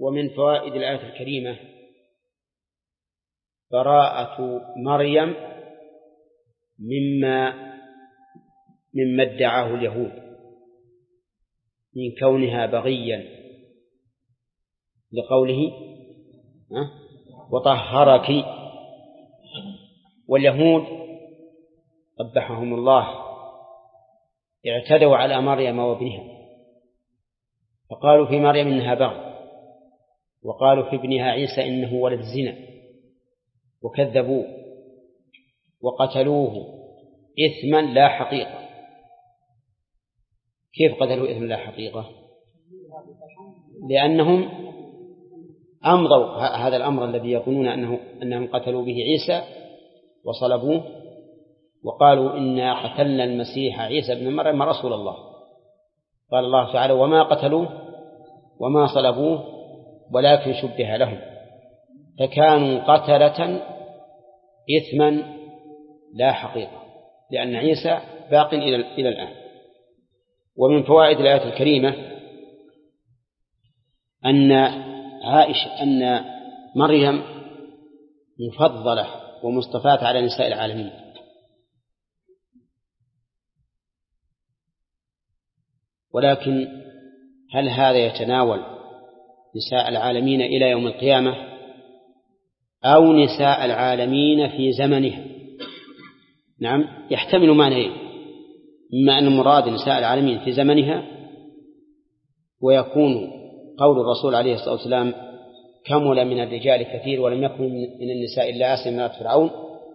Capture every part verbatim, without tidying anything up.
ومن فوائد الآية الكريمة براءة مريم مما مما ادعاه اليهود من كونها بغيا، لقوله وطهرك. واليهود قبحهم الله اعتدوا على مريم وابنها، فقالوا في مريم إنها بغي، وقالوا في ابنها عيسى إنه ولد الزنا، وكذبوه وقتلوه إثما لا حقيقة. كيف قتلوا إثما لا حقيقة؟ لأنهم أمضوا هذا الأمر الذي يقولون أنه أنهم قتلوا به عيسى وصلبوه، وقالوا إنا قتلنا المسيح عيسى بن مريم رسول الله. قال الله تعالى وما قتلوه وما صلبوه ولكن شبه لهم، فكانوا قتلة إثما لا حقيقة، لأن عيسى باق إلى الآن. ومن فوائد الآية الكريمة أن عائشة أن مريم مفضلة ومصطفاة على نساء العالمين، ولكن هل هذا يتناول نساء العالمين إلى يوم القيامة أو نساء العالمين في زمنها؟ نعم، يحتمل معنيين، إما أن المراد نساء العالمين في زمنها، ويكون قول الرسول عليه الصلاة والسلام كمل من الرجال كثير ولم يكن من النساء إلا آسيا امرأة فرعون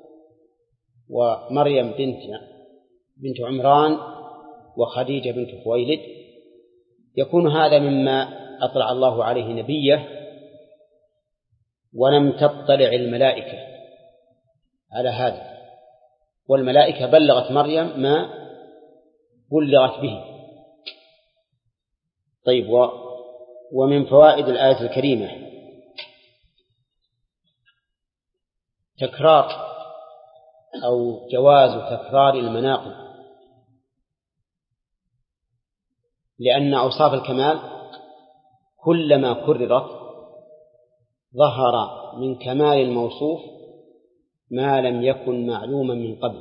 ومريم بنت بنت عمران وخديجة بنت خويلد، يكون هذا مما أطلع الله عليه نبيه ولم تطلع الملائكة على هذا، والملائكة بلغت مريم ما بلغت به. طيب، و ومن فوائد الآية الكريمة تكرار أو جواز تكرار المناقب، لأن أوصاف الكمال كلما كررت ظهر من كمال الموصوف ما لم يكن معلوما من قبل.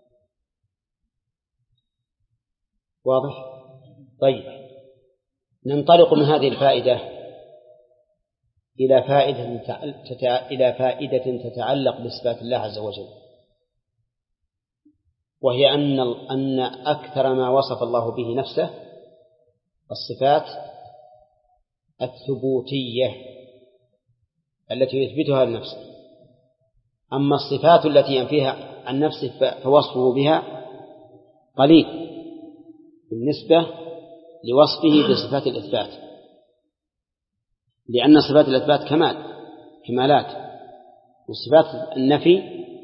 واضح؟ طيب، ننطلق من هذه الفائدة إلى فائدة إلى فائدة تتعلق بصفات الله عز وجل، وهي أن أن أكثر ما وصف الله به نفسه الصفات الثبوتية التي يثبتها لنفسه، أما الصفات التي ينفيها عن نفسه فوصفه بها قليل بالنسبة لوصفه بصفات الإثبات، لأن صفات الإثبات كمال كمالات، وصفات النفي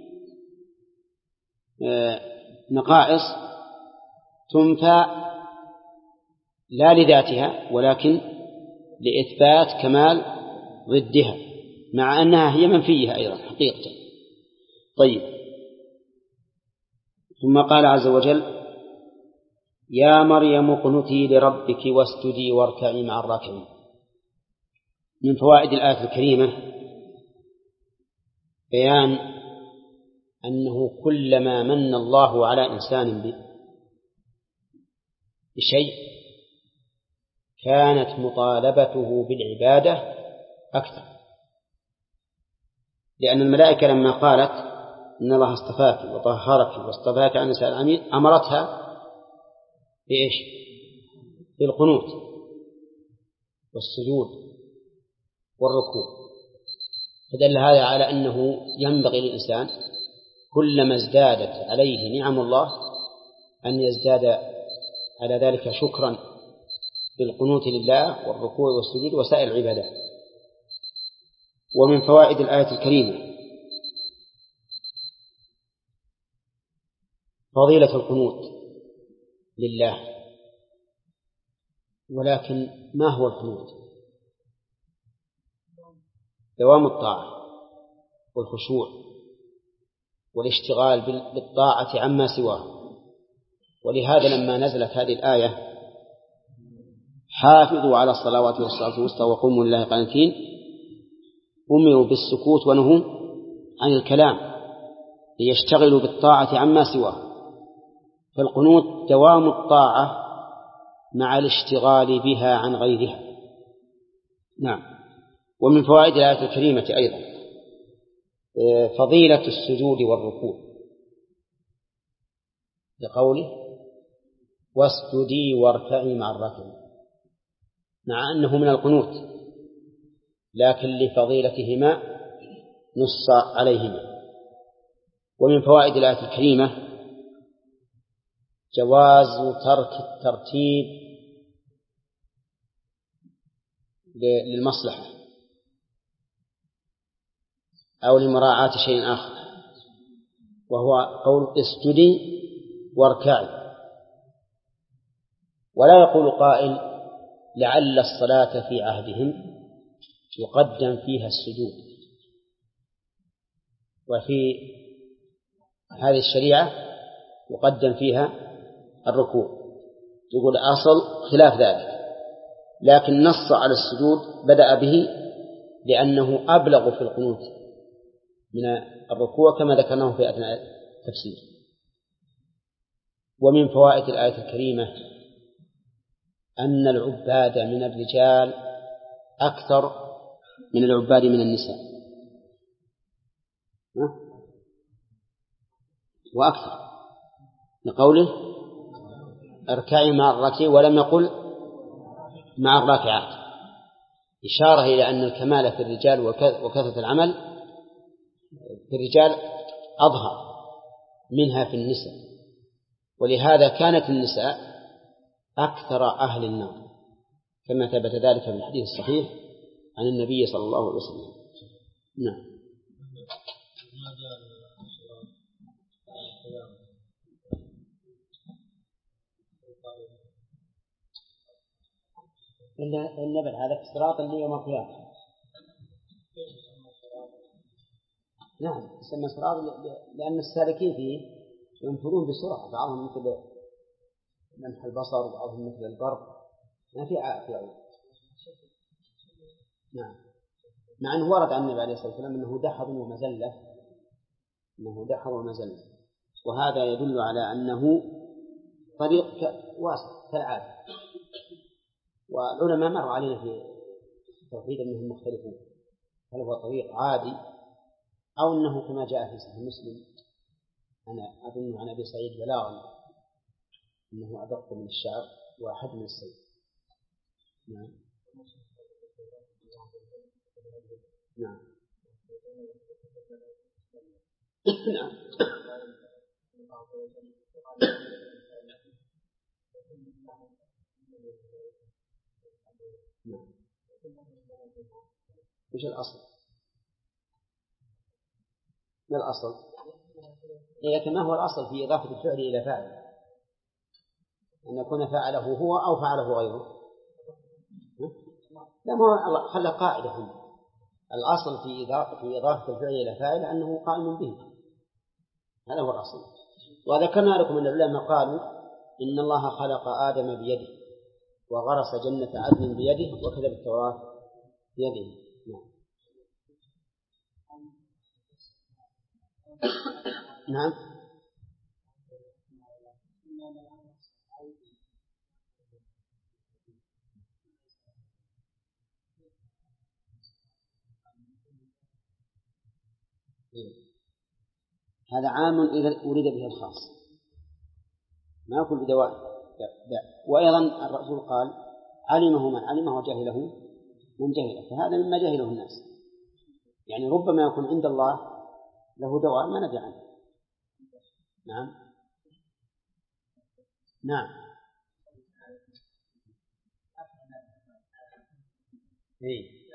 نقائص تنفى لا لذاتها ولكن لإثبات كمال ضدها، مع أنها هي منفية أيضا حقيقة. طيب، ثم قال عز وجل يا مريم اقنتي لربك واسجدي واركعي مع الراكعين. من فوائد الآية الكريمة بيان أنه كلما من الله على إنسان بشيء كانت مطالبته بالعبادة أكثر، لأن الملائكة لما قالت إن الله اصطفاك وطهرك واصطفاك عن نساء العالمين أمرتها بإيش؟ بالقنوت والسجود والركوع، فدل هذا على أنه ينبغي للإنسان كلما ازدادت عليه نعم الله أن يزداد على ذلك شكرا بالقنوت لله والركوع والسجود وسائر العبادات. ومن فوائد الآية الكريمة فضيلة القنوت لله، ولكن ما هو القنوت؟ دوام الطاعة والخشوع والاشتغال بالطاعة عما سواه. ولهذا لما نزلت هذه الآية حافظوا على الصلوات والصلاة الوسطى وقوموا لله قانتين أمروا بالسكوت ونهوا عن الكلام ليشتغلوا بالطاعة عما سواه. فالقنوت دوام الطاعة مع الاشتغال بها عن غيرها. نعم. ومن فوائد الآية الكريمة أيضا فضيلة السجود والركوع لقوله واسجدي واركعي مع الراكعين، مع أنه من القنوت لكن لفضيلتهما نص عليهما. ومن فوائد الآية الكريمة جواز ترك الترتيب للمصلحة أو لمراعاة شيء آخر، وهو قول اسجدي واركعي. ولا يقول قائل لعل الصلاة في عهدهم يقدم فيها السجود، وفي هذه الشريعة يقدم فيها الركوع. يقول أصل خلاف ذلك، لكن نص على السجود بدأ به لأنه أبلغ في القنوت من الركوع كما ذكرناه في أثناء التفسير. ومن فوائد الآية الكريمة أن العباد من الرجال أكثر من العباد من النساء وأكثر، لقوله اركعي مع الراكعين ولم يقل مع الراكعات، إشارة إلى أن الكمال في الرجال وكثرة العمل في الرجال أظهر منها في النساء، ولهذا كانت النساء أكثر أهل النار كما ثبت ذلك في الحديث الصحيح عن النبي صلى الله عليه وسلم. نعم. إلا النبل هذا في الصراط اللي يوم القيامة. نعم يسمى صراط لأن السالكين فيه ينفذون بسرعة، بعضهم مثل منح البصر وبعضهم مثل البرق، ما في عائق. نعم. مع أنه ورد عن النبي عليه الصلاة والسلام أنه دحر ومزلة، أنه دحر ومزلة، وهذا يدل على أنه طريق واسع كالعادة. والعلماء مروا علينا في التوحيد أنهم مختلفون، هل هو طريق عادي أو أنه كما جاء في صحيح مسلم أنا أظن عن أبي سعيد بلاغا أنه أدق من الشعر وأحد من السيف. نعم. نعم. نعم. وش الأصل؟ ما الأصل؟ لكن ما هو الأصل في إضافة الفعل إلى فاعل؟ أن يكون فعله هو أو فعله غيره؟ لا، ما هو خلى قاعدة هم. الأصل في إضافة في إضافة الفعل إلى فاعل أنه قائم به، هذا هو الأصل. وذكرنا لكم أن العلماء قالوا إن الله خلق آدم بيده وغرس جنة عدن بيده وكتب التوراة بيده. نعم. نعم. هذا عام إذا أريد به الخاص، ما يقول بدواء. وأيضا الرسول قال علمه من علمه وجهله من جهله، فهذا مما جهله الناس، يعني ربما يكون عند الله له دواء ما ندري عنه. نعم. نعم. إيه.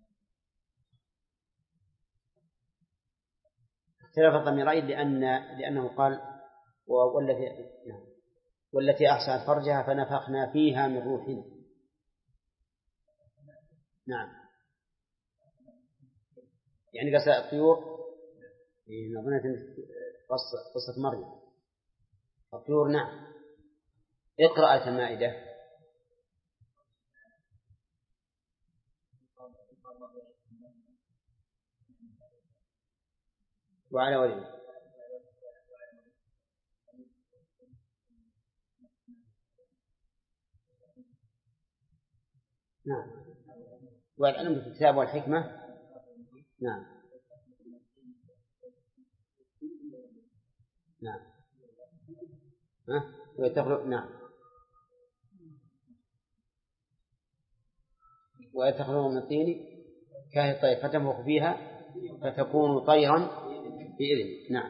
اختلاف الضميرين لأن لأنه قال والتي نعم والتي أحسنت فرجها فنفخنا فيها من روحنا. نعم. يعني قصة الطيور نظنة قصة قصة مريم الطيور. نعم. اقرأ آية المائدة. وعلى وجهه. نعم. والعلم في الكتاب والحكمة. نعم. نعم. ها؟ ويتخلق. نعم. ويتخلق من الطين كهي الطير فتنفخ فيها فتكون طيرا بإذن. نعم.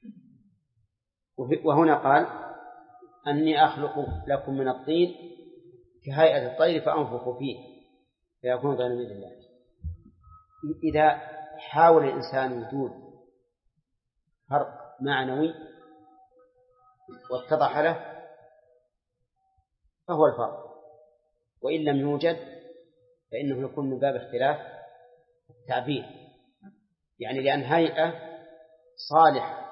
وهنا قال أني أخلق لكم من الطين كهيئة الطير فأنفخ فيه فيكون طيرا بإذن الله. إذا حاول الإنسان وجود فرق معنوي واتضح له فهو الفرق، وإن لم يوجد فإنه يكون من باب اختلاف التعبير، يعني لأن هيئة صالح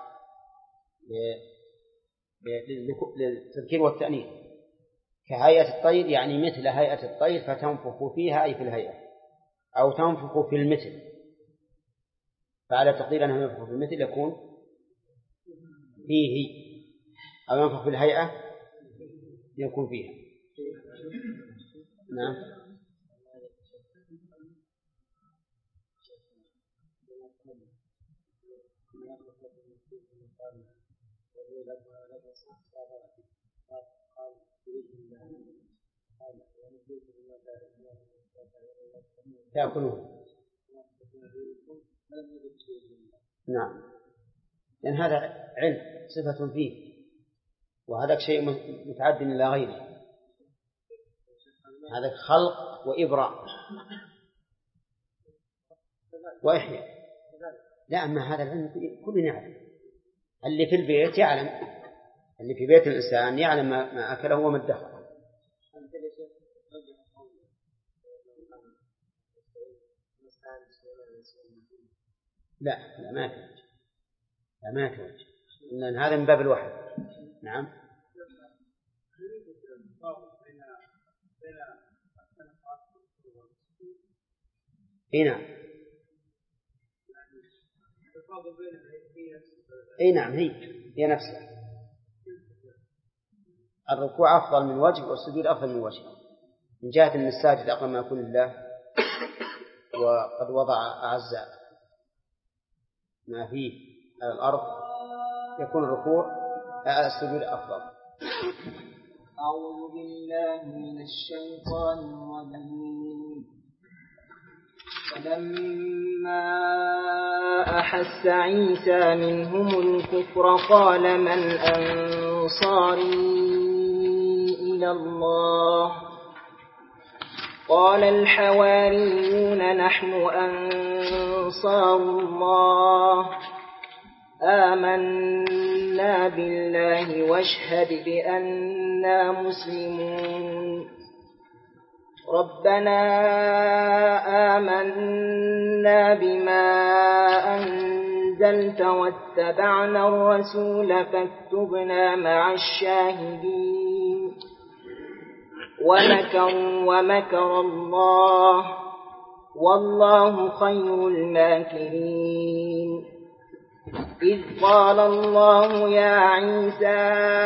للتذكير والتأنيث كهيئة الطير، يعني مثل هيئة الطير فتنفخ فيها أي في الهيئة، أو تنفخ في المثل، فعلى تقدير أنه ينفخ في المثل يكون فيه، أو ينفخ في الهيئة يكون فيها. نعم. تأكلون. نعم، لأن هذا علم صفة فيه، وهذا شيء متعد إلى غيره، هذا خلق وإبراء وإحياء. لا، أما هذا العلم كلنا يعلم، اللي في البيت يعلم، اللي في بيت الإنسان يعلم ما أكله وما ادخره. لا لا ما توجه، لا ما توجه، لأن هذا من باب الوحي. نعم. اي نعم. اي نعم، هي هي نفسها. الركوع أفضل من وجه والسجود أفضل من وجه، من جهة أن الساجد أقرب ما يكون لله، وقد وضع أعز ما فيه على الأرض، يكون الركوع السجود أفضل. أعوذ بالله من الشيطان الرجيم. فلما أحس عيسى منهم الكفر قال من أنصاري إلى الله؟ قال الحواريون نحن أنصار الله، آمنا بالله واشهد بأننا مسلمون. ربنا آمنا بما أنزلت واتبعنا الرسول فاكتبنا مع الشاهدين. ومكروا ومكر الله والله خير الماكرين. إذ قال الله يا عيسى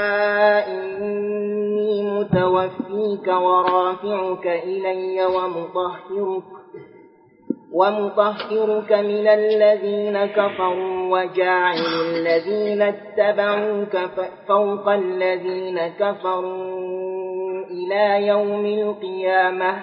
إني متوفيك ورافعك إلي ومطهرك, ومطهرك من الذين كفروا وجاعل الذين اتبعوك فوق الذين كفروا إلى يوم القيامة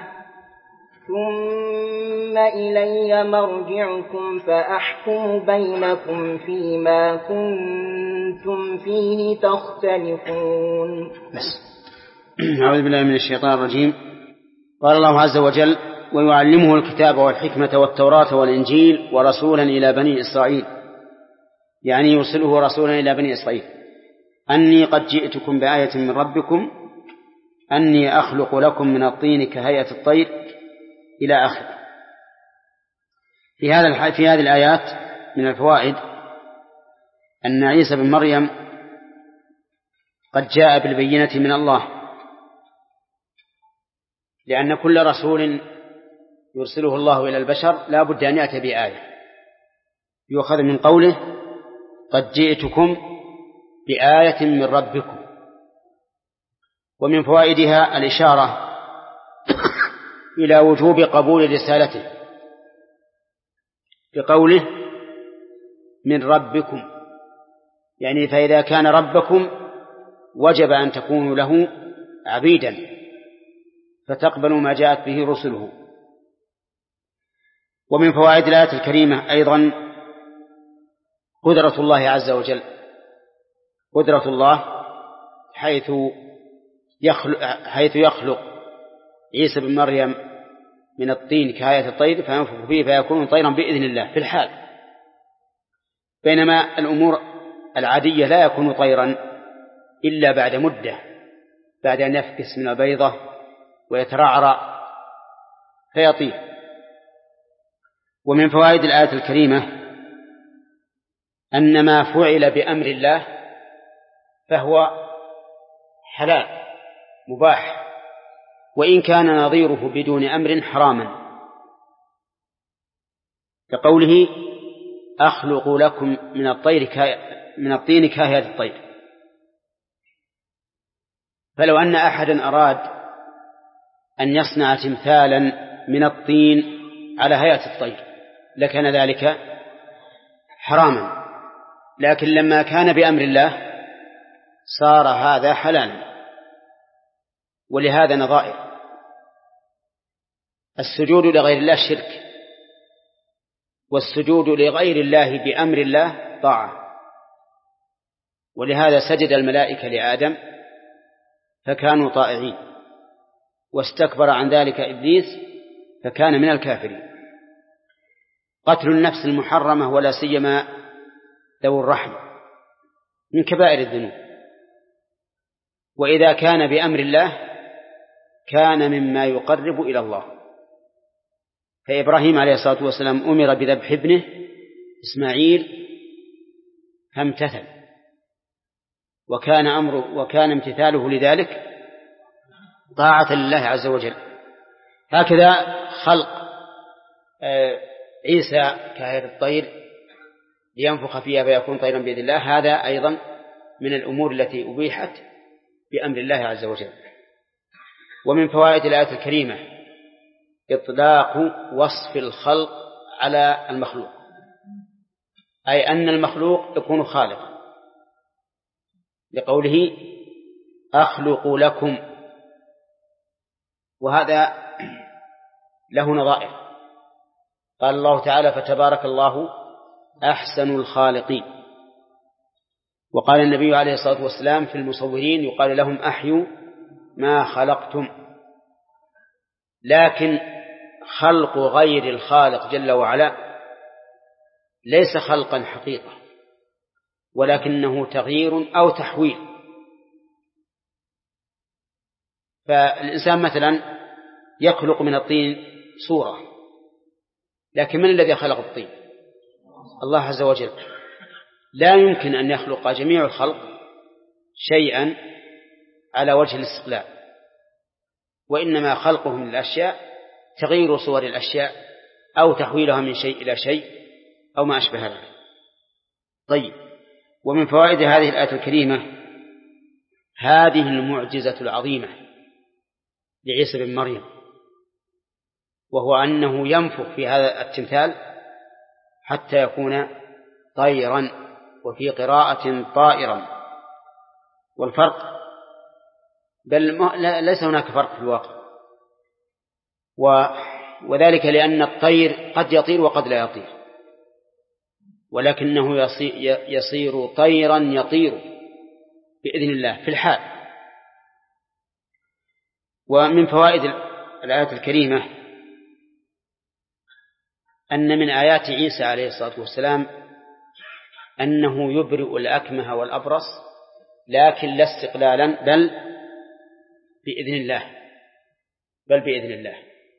ثم إلي مرجعكم فأحكم بينكم فيما كنتم فيه تختلفون. أعوذ بالله من الشيطان الرجيم. قال الله عز وجل ويعلمه الكتاب والحكمة والتوراة والإنجيل ورسولا إلى بني إسرائيل، يعني يرسله رسولا إلى بني إسرائيل أني قد جئتكم بآية من ربكم أني أخلق لكم من الطين كهيئة الطير إلى آخره. في هذا في هذه الآيات من الفوائد أن عيسى بن مريم قد جاء بالبينة من الله، لأن كل رسول يرسله الله إلى البشر لا بد أن يأتي بآية يؤخذ من قوله قد جئتكم بآية من ربكم. ومن فوائدها الإشارة إلى وجوب قبول رسالته بقوله من ربكم، يعني فإذا كان ربكم وجب أن تكونوا له عبيدا فتقبلوا ما جاءت به رسله. ومن فوائد الآية الكريمة أيضا قدرة الله عز وجل، قدرة الله حيث يخلق, حيث يخلق عيسى بن مريم من الطين كهيئة الطير فينفخ فيه فيكون طيرا بإذن الله في الحال، بينما الأمور العادية لا يكون طيرا إلا بعد مدة، بعد أن يفكس من البيضة ويترعرع فيطير. ومن فوائد الآية الكريمة أن ما فعل بأمر الله فهو حلال مباح، وإن كان نظيره بدون أمر حراما، كقوله أخلق لكم من الطير كا... من الطين كهيئة الطير. فلو أن أحدا أراد أن يصنع تمثالا من الطين على هيئة الطير لكان ذلك حراما، لكن لما كان بأمر الله صار هذا حلالا. ولهذا نظائر السجود لغير الله شرك، والسجود لغير الله بأمر الله طاعة. ولهذا سجد الملائكة لآدم فكانوا طائعين، واستكبر عن ذلك إبليس فكان من الكافرين. قتل النفس المحرمة ولا سيما ذو الرحم من كبائر الذنوب، وإذا كان بأمر الله كان مما يقرب إلى الله. فإبراهيم عليه الصلاة والسلام أمر بذبح ابنه إسماعيل فامتثل، وكان أمره وكان امتثاله لذلك طاعة لله عز وجل. هكذا خلق عيسى كهيئة الطير لينفخ فيها فيكون طيرا بإذن الله، هذا أيضا من الأمور التي أبيحت بأمر الله عز وجل. ومن فوائد الآية الكريمة إطلاق وصف الخلق على المخلوق، أي أن المخلوق يكون خالقا، لقوله أخلق لكم، وهذا له نظائر. قال الله تعالى فتبارك الله أحسن الخالقين. وقال النبي عليه الصلاة والسلام في المصورين يقال لهم أحيوا ما خلقتم. لكن خلق غير الخالق جل وعلا ليس خلقا حقيقة، ولكنه تغيير أو تحويل. فالإنسان مثلا يخلق من الطين صورة، لكن من الذي خلق الطين؟ الله عز وجل. لا يمكن أن يخلق جميع الخلق شيئا على وجه الاستقلال، وإنما خلقهم للأشياء تغيير صور الأشياء أو تحويلها من شيء إلى شيء أو ما أشبه ذلك. طيب، ومن فوائد هذه الآية الكريمة هذه المعجزة العظيمة لعيسى بن مريم، وهو أنه ينفخ في هذا التمثال حتى يكون طيرا، وفي قراءة طائرا. والفرق بل ليس هناك فرق في الواقع، وذلك لأن الطير قد يطير وقد لا يطير، ولكنه يصير طيرا يطير بإذن الله في الحال. ومن فوائد الآية الكريمة أن من آيات عيسى عليه الصلاة والسلام أنه يبرئ الأكمه والأبرص، لكن لا استقلالا بل بإذن الله، بل بإذن الله،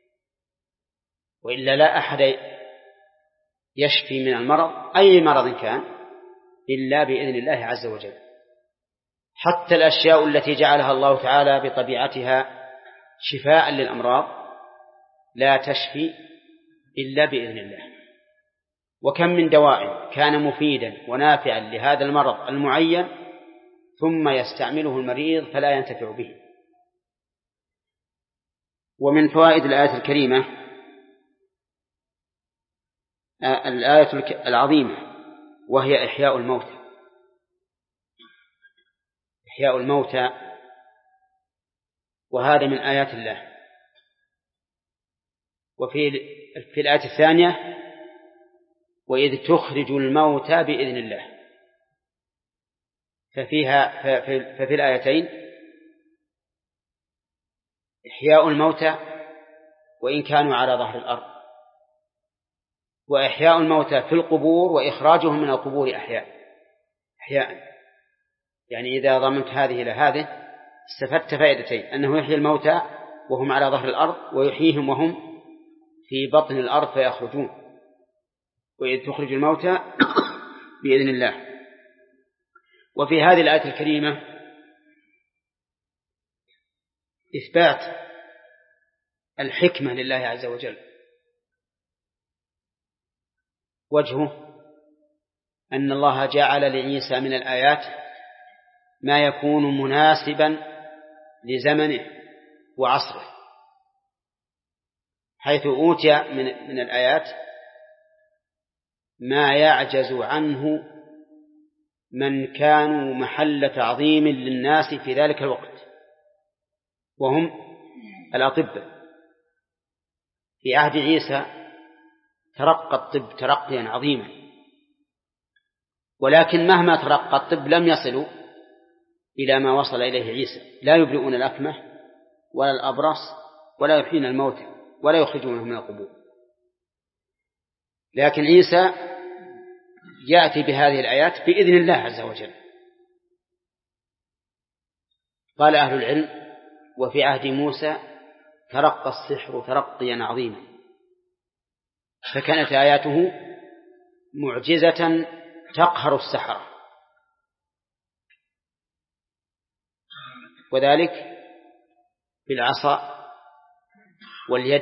وإلا لا أحد يشفي من المرض أي مرض كان إلا بإذن الله عز وجل. حتى الأشياء التي جعلها الله تعالى بطبيعتها شفاء للأمراض لا تشفي إلا بإذن الله. وكم من دواء كان مفيدا ونافعا لهذا المرض المعين ثم يستعمله المريض فلا ينتفع به. ومن فوائد الآية الكريمة الآية العظيمة وهي إحياء الموتى. إحياء الموتى وهذا من آيات الله. وفي في الآية الثانية وإذ تخرج الموتى بإذن الله. ففيها ففي الآيتين إحياء الموتى وإن كانوا على ظهر الأرض، وإحياء الموتى في القبور وإخراجهم من القبور أحياء أحياء يعني إذا ضمنت هذه إلى هذه استفدت فائدتين: أنه يحيي الموتى وهم على ظهر الأرض، ويحييهم وهم في بطن الأرض فيخرجون. وإذ تخرج الموتى بإذن الله. وفي هذه الآية الكريمة إثبات الحكمة لله عز وجل. وجهه أن الله جعل لعيسى من الآيات ما يكون مناسبا لزمنه وعصره، حيث أوتي من, من الآيات ما يعجز عنه من كانوا محل تعظيم للناس في ذلك الوقت، وهم الأطباء. في عهد عيسى ترقى الطب ترقيا عظيما، ولكن مهما ترقى الطب لم يصلوا إلى ما وصل إليه عيسى. لا يبرئون الأكمه ولا الأبرص ولا يحيون الموتى ولا يخرجونهم من القبور. لكن عيسى يأتي بهذه الآيات بإذن الله عز وجل. قال أهل العلم: وفي عهد موسى ترقى السحر ترقيا عظيما، فكانت آياته معجزة تقهر السحرة، وذلك بالعصا واليد.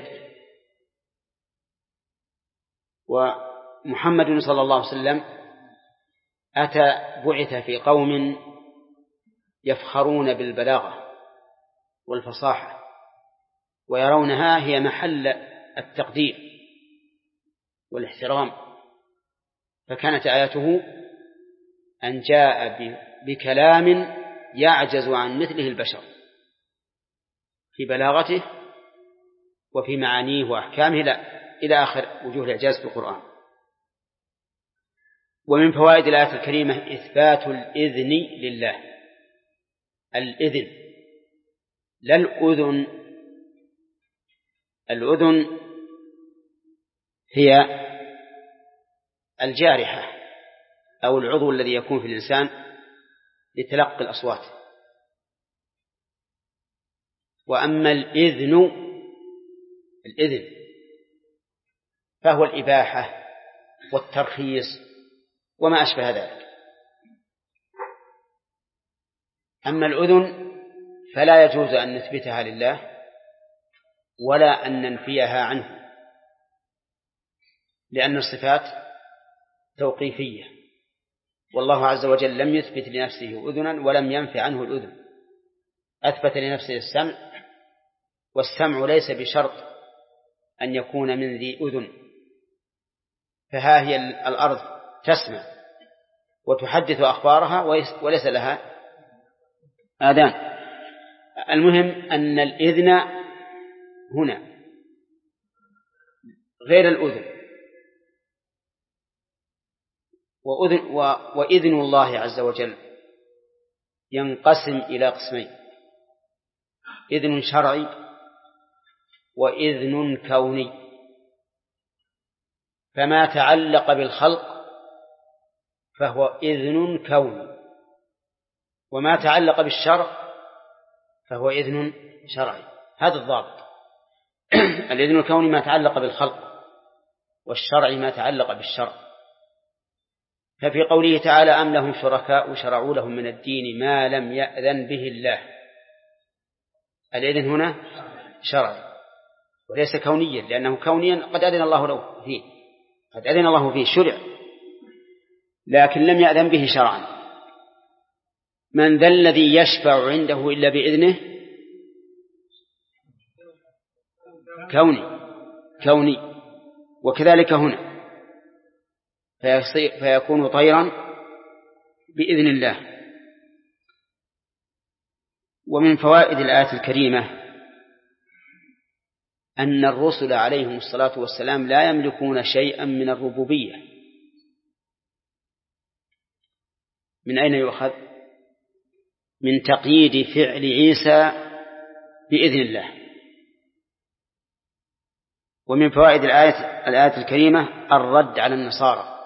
ومحمد صلى الله عليه وسلم أتى بعث في قوم يفخرون بالبلاغة والفصاحة ويرونها هي محل التقدير والاحترام، فكانت آياته أن جاء بكلام يعجز عن مثله البشر في بلاغته وفي معانيه وأحكامه إلى آخر وجوه الإعجاز في القرآن. ومن فوائد الآية الكريمة إثبات الإذن لله. الإذن لا الأذن. الأذن هي الجارحة أو العضو الذي يكون في الإنسان لتلقي الأصوات. وأما الإذن الإذن فهو الإباحة والترخيص وما أشبه ذلك. أما الأذن فلا يجوز أن نثبتها لله ولا أن ننفيها عنه، لأن الصفات توقيفية، والله عز وجل لم يثبت لنفسه أذنا ولم ينفي عنه الأذن. أثبت لنفسه السمع، والسمع ليس بشرط أن يكون من ذي أذن، فها هي الأرض تسمع وتحدث أخبارها وليس لها آذان. المهم أن الإذن هنا غير الأذن. وأذن وإذن الله عز وجل ينقسم إلى قسمين: إذن شرعي وإذن كوني. فما تعلق بالخلق فهو إذن كوني، وما تعلق بالشرع فهو إذن شرعي. هذا الضابط. الإذن الكوني ما تعلق بالخلق، والشرعي ما تعلق بالشرع. ففي قوله تعالى: أم لهم شركاء شرعوا لهم من الدين ما لم يأذن به الله، الإذن هنا شرعي وليس كونيا، لأنه كونيا قد أذن الله له فيه قد أذن الله فيه شرع لكن لم يأذن به شرعا. من ذا الذي يشفع عنده إلا بإذنه؟ كوني كوني وكذلك هنا فيكون طيرا بإذن الله. ومن فوائد الآية الكريمة أن الرسل عليهم الصلاة والسلام لا يملكون شيئا من الربوبية. من أين يؤخذ؟ من تقييد فعل عيسى بإذن الله. ومن فوائد الآية, الآية الكريمة الرد على النصارى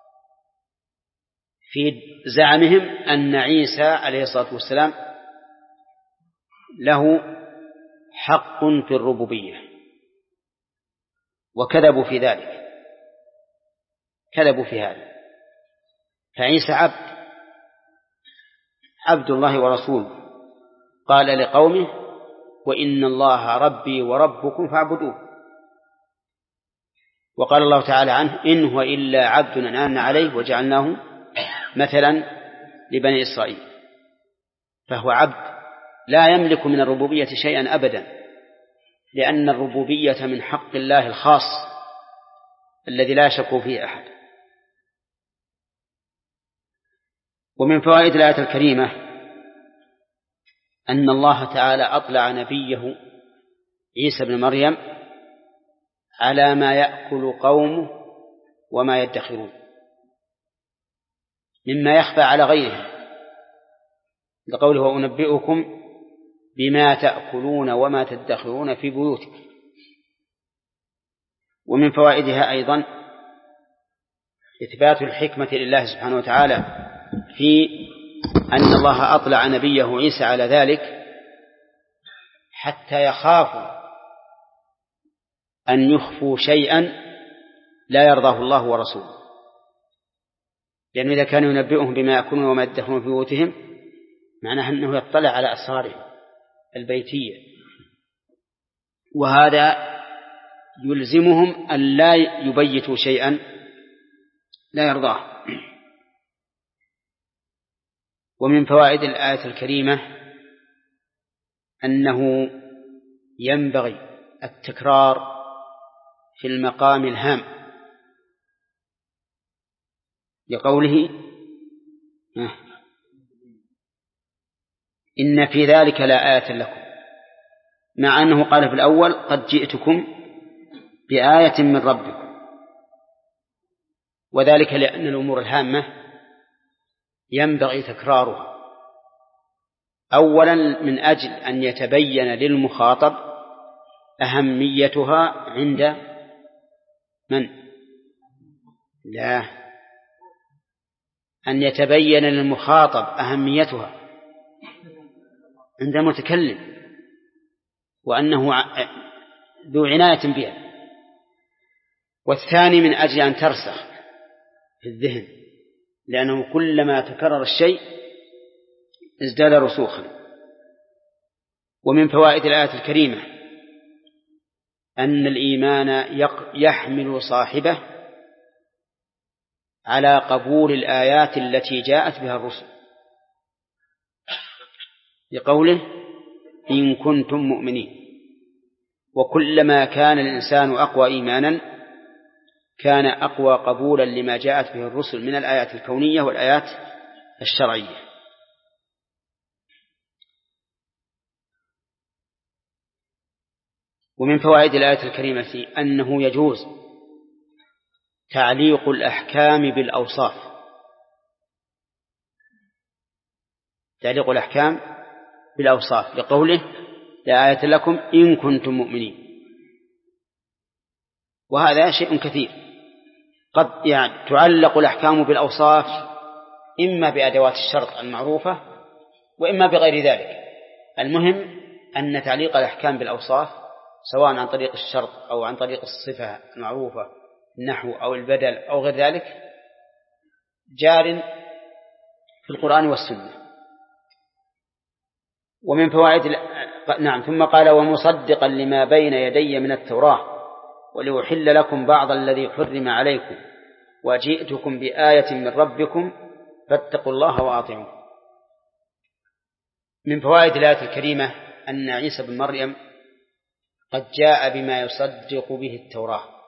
في زعمهم أن عيسى عليه الصلاة والسلام له حق في الربوبية، وكذبوا في ذلك، كذبوا في هذا. فعيسى عبد عبد الله ورسوله، قال لقومه وإن الله ربي وربكم فاعبدوه. وقال الله تعالى عنه إن هو إلا عبد أنعمنا عليه وجعلناه مثلا لبني إسرائيل. فهو عبد لا يملك من الربوبية شيئا أبدا، لأن الربوبية من حق الله الخاص الذي لا يشك فيه أحد. ومن فوائد الآية الكريمة أن الله تعالى أطلع نبيه عيسى بن مريم على ما يأكل قومه وما يدخرون مما يخفى على غيرهم، لقوله وأنبئكم بما تأكلون وما تدخرون في بيوتكم. ومن فوائدها أيضا إثبات الحكمة لله سبحانه وتعالى في أن الله أطلع نبيه عيسى على ذلك حتى يخافوا أن يخفوا شيئا لا يرضاه الله ورسوله، لأنه إذا كانوا ينبئهم بما يأكلون وما يدخرون في بيوتهم معناه أنه يطلع على أسرارهم البيتية، وهذا يلزمهم أن لا يبيتوا شيئا لا يرضاه. ومن فوائد الآية الكريمة أنه ينبغي التكرار في المقام الهام، لقوله إن في ذلك لآية لكم، مع أنه قال في الأول قد جئتكم بآية من ربكم، وذلك لأن الأمور الهامة ينبغي تكرارها، أولا من أجل أن يتبين للمخاطب أهميتها عند من؟ لا، أن يتبين للمخاطب أهميتها عند المتكلم، وأنه ذو عناية بها. والثاني من أجل أن ترسخ في الذهن، لأنه كلما تكرر الشيء ازداد رسوخا. ومن فوائد الآية الكريمة أن الإيمان يحمل صاحبه على قبول الآيات التي جاءت بها الرسل، لقوله إن كنتم مؤمنين. وكلما كان الإنسان أقوى إيمانا كان أقوى قبولا لما جاءت به الرسل من الآيات الكونية والآيات الشرعية. ومن فوائد الآية الكريمة أنه يجوز تعليق الأحكام بالأوصاف، تعليق الأحكام بالأوصاف، لقوله لا آية لكم إن كنتم مؤمنين. وهذا شيء كثير، قد يعني تعلق الأحكام بالأوصاف إما بأدوات الشرط المعروفة وإما بغير ذلك. المهم أن تعليق الأحكام بالأوصاف سواء عن طريق الشرط أو عن طريق الصفة المعروفة النحو أو البدل أو غير ذلك جار في القرآن والسنة. ومن فوائد نعم ثم قال ومصدقا لما بين يدي من التوراة ولأحل لكم بعض الذي حرم عليكم وجئتكم بآية من ربكم فاتقوا الله وأطيعون. من فوائد الآية الكريمة أن عيسى بن مريم قد جاء بما يصدق به التوراة،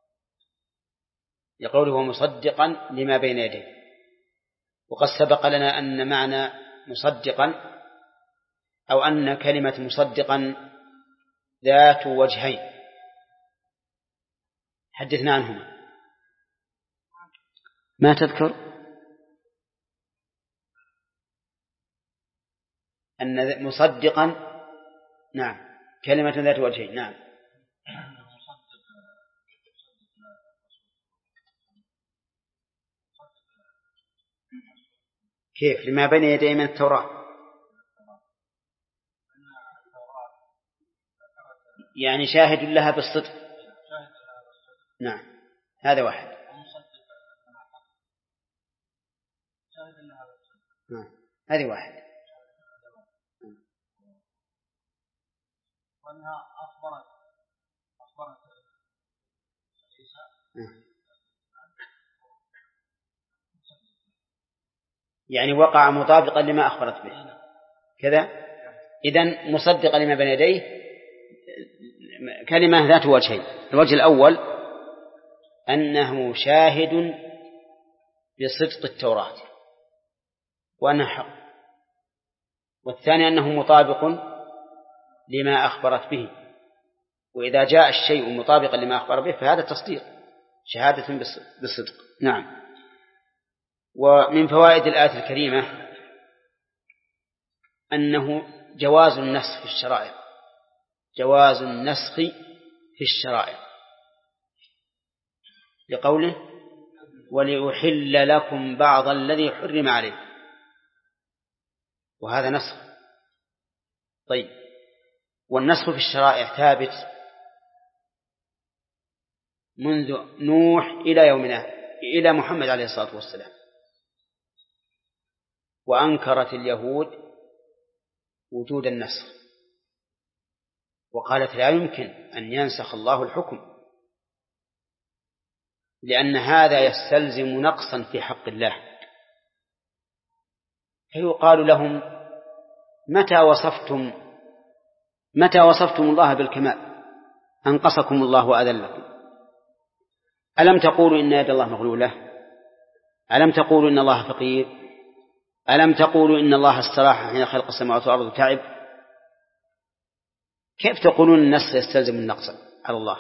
يقوله مصدقا لما بين يديه. وقد سبق لنا أن معنى مصدقا أو أن كلمة مصدقا ذات وجهين، حدثنا عنهما. ما تذكر أن مصدقا نعم كلمة ذات وجهين. نعم كيف لما بين يديه من التوراة؟ يعني شاهد لها بالصدق. نعم هذا واحد. نعم هذه واحد. وأنها أخبرت أخبرت يعني وقع مطابقا لما أخبرت به كذا. إذن مصدقا لما بين يديه كلمة ذات وجهين. الوجه الأول أنه شاهد بصدق التوراة وأنها حق، والثاني أنه مطابق لما أخبرت به. وإذا جاء الشيء مطابقا لما أخبر به فهذا تصديق شهادة بالصدق. نعم. ومن فوائد الآية الكريمة أنه جواز النسخ في الشرائع، جواز النسخ في الشرائع لقوله ولأحل لكم بعض الذي حرم عليه، وهذا نسخ. طيب والنسخ في الشرائع ثابت منذ نوح إلى يومنا إلى محمد عليه الصلاة والسلام. وأنكرت اليهود وجود النسخ وقالت لا يمكن أن ينسخ الله الحكم، لأن هذا يستلزم نقصا في حق الله. فيقال لهم متى وصفتم متى وصفتم الله بالكمال أنقصكم الله وأذلكم؟ ألم تقولوا إن يد الله مغلولة؟ ألم تقولوا إن الله فقير؟ ألم تقولوا إن الله استراح حين خلق السماوات والأرض تعب؟ كيف تقولون النسخ يستلزم النقص على الله؟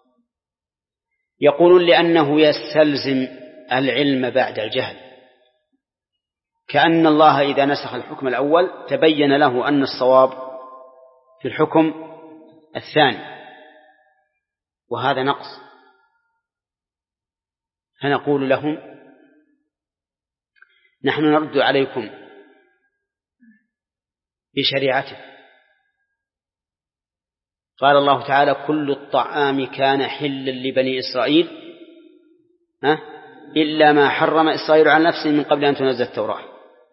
يقولون لأنه يستلزم العلم بعد الجهل، كأن الله إذا نسخ الحكم الأول تبين له أن الصواب في الحكم الثاني، وهذا نقص. فنقول لهم نحن نرد عليكم بشريعته. قال الله تعالى كل الطعام كان حلا لبني إسرائيل ها إلا ما حرم إسرائيل عن نفسه من قبل أن تنزل التوراة.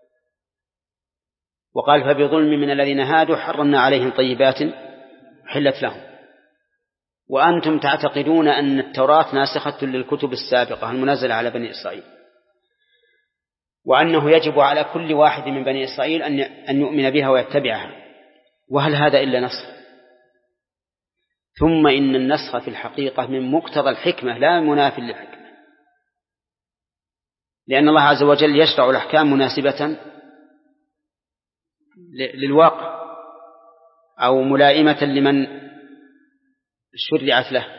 وقال فبظلم من الذين هادوا حرمنا عليهم طيبات حلت لهم. وأنتم تعتقدون أن التوراة ناسخة للكتب السابقة المنزلة على بني إسرائيل، وأنه يجب على كل واحد من بني إسرائيل أن يؤمن بها ويتبعها، وهل هذا إلا نسخ؟ ثم إن النسخ في الحقيقة من مقتضى الحكمة لا مناف للحكمة، لأن الله عز وجل يشرع الأحكام مناسبة للواقع أو ملائمة لمن شرعت له.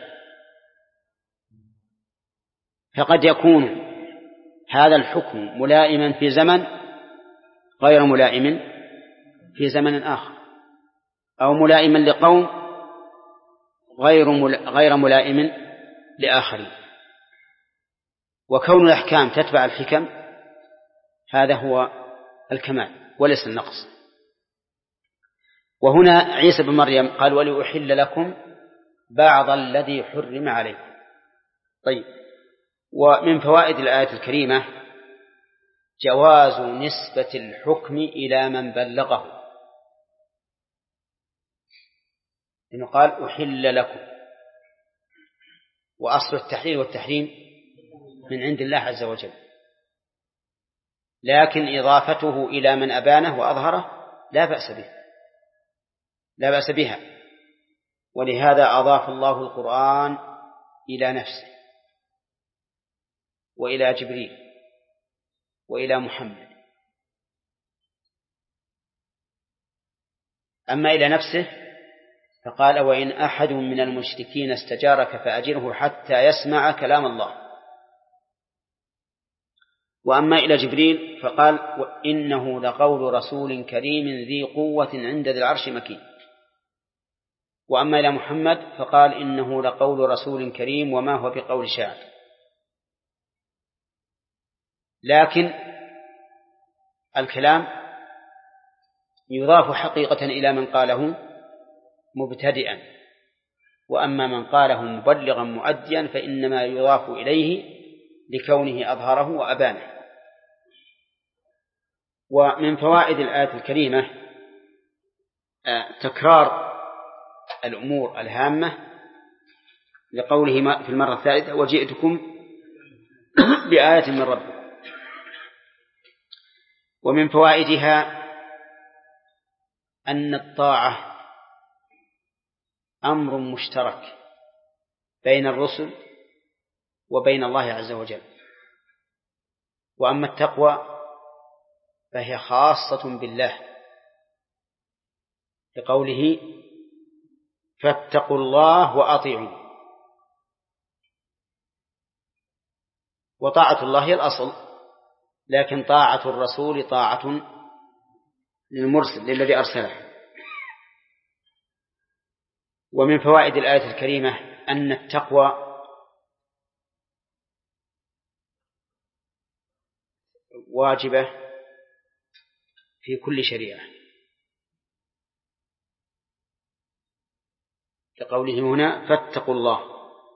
فقد يكون هذا الحكم ملائما في زمن غير ملائم في زمن آخر، أو ملائما لقوم غير غير ملائم لآخرين. وكون الأحكام تتبع الحكم هذا هو الكمال وليس النقص. وهنا عيسى بن مريم قال ولأحل لكم بعض الذي حرم عليكم. طيب ومن فوائد الآية الكريمة جواز نسبة الحكم إلى من بلغه، إنه قال أحل لكم، وأصل التحليل والتحريم من عند الله عز وجل، لكن إضافته إلى من أبانه وأظهره لا بأس به لا بأس بها. ولهذا أضاف الله القرآن إلى نفسه وإلى جبريل وإلى محمد. أما إلى نفسه فقال: وإن أحد من المشركين استجارك فأجره حتى يسمع كلام الله. وأما إلى جبريل فقال: وإنه لقول رسول كريم ذي قوة عند ذي العرش مكين. وأما إلى محمد فقال: إنه لقول رسول كريم وما هو بقول شاعر. لكن الكلام يضاف حقيقة إلى من قاله مبتدئا، وأما من قاله مبلغا مؤديا فإنما يضاف إليه لكونه أظهره وأبانه. ومن فوائد الآية الكريمة تكرار الأمور الهامة لقوله في المرة الثالثة: وجئتكم بآية من ربكم. ومن فوائدها أن الطاعة أمر مشترك بين الرسل وبين الله عز وجل. وأما التقوى فهي خاصة بالله لقوله: فاتقوا الله وأطيعون. وطاعة الله هي الأصل، لكن طاعة الرسول طاعة للمرسل للذي أرسله. ومن فوائد الآية الكريمة أن التقوى واجبة في كل شريعة، كقوله هنا: فاتقوا الله.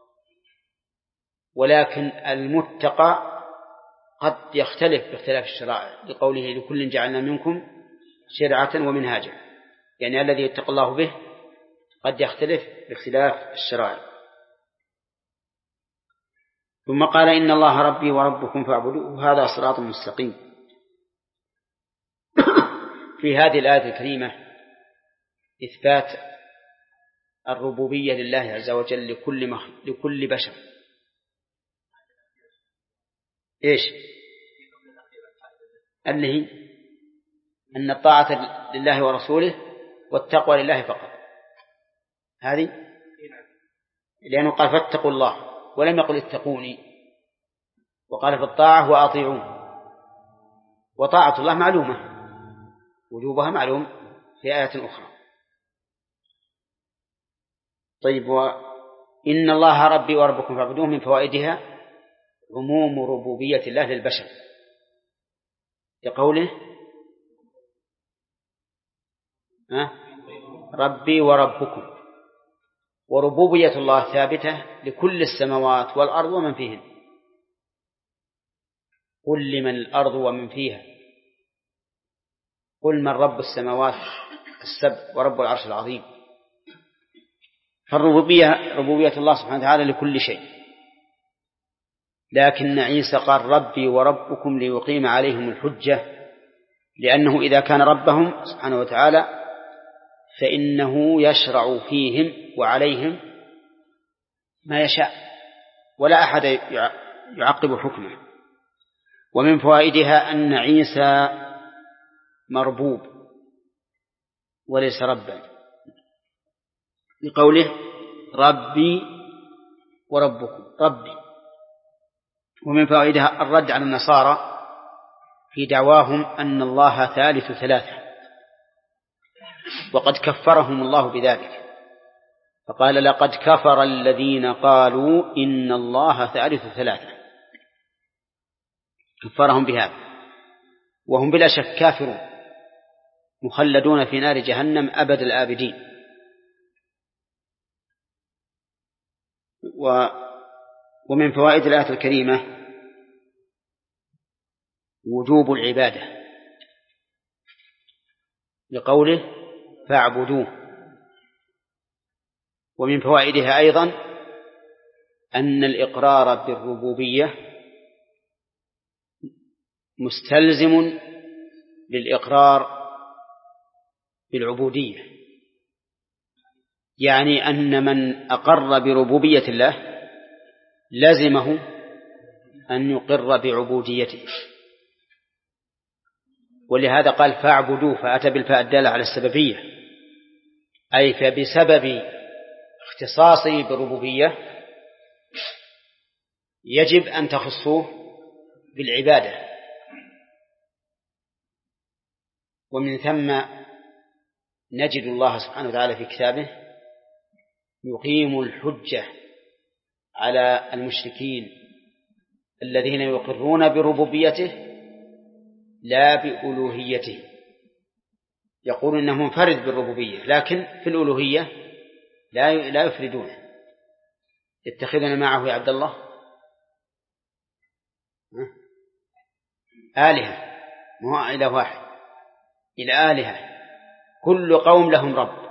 ولكن المتقى قد يختلف باختلاف الشرائع، لقوله: لكل جعلنا منكم شرعة ومنهاجا، يعني الذي يتقى الله به قد يختلف باختلاف الشرائع. ثم قال: إن الله ربي وربكم فاعبدوه هذا صراط مستقيم. في هذه الآية الكريمة إثبات الربوبية لله عز وجل لكل مخ... لكل بشر. إيش اللي هي أن الطاعة لله ورسوله والتقوى لله فقط، هذه لأنه قال: فاتقوا الله ولم يقل اتقوني، وقال في الطاعة وأطيعون. وطاعة الله معلومة، وجوبها معلوم في آية أخرى. طيب، وإن الله ربي وربكم فاعبدوه من فوائدها عموم ربوبية الله للبشر، كقوله: أه؟ ربي وربكم. وربوبية الله ثابتة لكل السماوات والأرض ومن فيهن. قل لمن الأرض ومن فيها، قل من رب السماوات السبع ورب العرش العظيم. فالربوبية ربوبية الله سبحانه وتعالى لكل شيء، لكن عيسى قال: ربي وربكم ليقيم عليهم الحجة، لأنه إذا كان ربهم سبحانه وتعالى فإنه يشرع فيهم وعليهم ما يشاء، ولا أحد يعقب حكمه. ومن فوائدها أن عيسى مربوب وليس ربا، بقوله: ربي وربكم، ربي. ومن فوائدها الرد على النصارى في دعواهم أن الله ثالث ثلاثة، وقد كفرهم الله بذلك، فقال: لقد كفر الذين قالوا إن الله ثالث ثلاثة، كفرهم بهذا، وهم بلا شك كافرون مخلدون في نار جهنم أبد الآبدين. ومن فوائد الآية الكريمة وجوب العبادة، لقوله: فاعبدوه. ومن فوائدها أيضا أن الإقرار بالربوبية مستلزم للإقرار بالعبودية، يعني أن من أقر بربوبية الله لازمه أن يقر بعبوديته، ولهذا قال فاعبدوه، فأتى بالفاء الدالة على السببية، أي فبسبب اختصاصه بالربوبية يجب أن تخصوه بالعبادة. ومن ثم نجد الله سبحانه وتعالى في كتابه يقيم الحجة على المشركين الذين يقرون بربوبيته لا بألوهيته، يقول إنه منفرد بالربوبية لكن في الألوهية لا لا يفردونه. يتخذون معه يا عبد الله آلهة، مو إله واحد، إلى آلهة، كل قوم لهم رب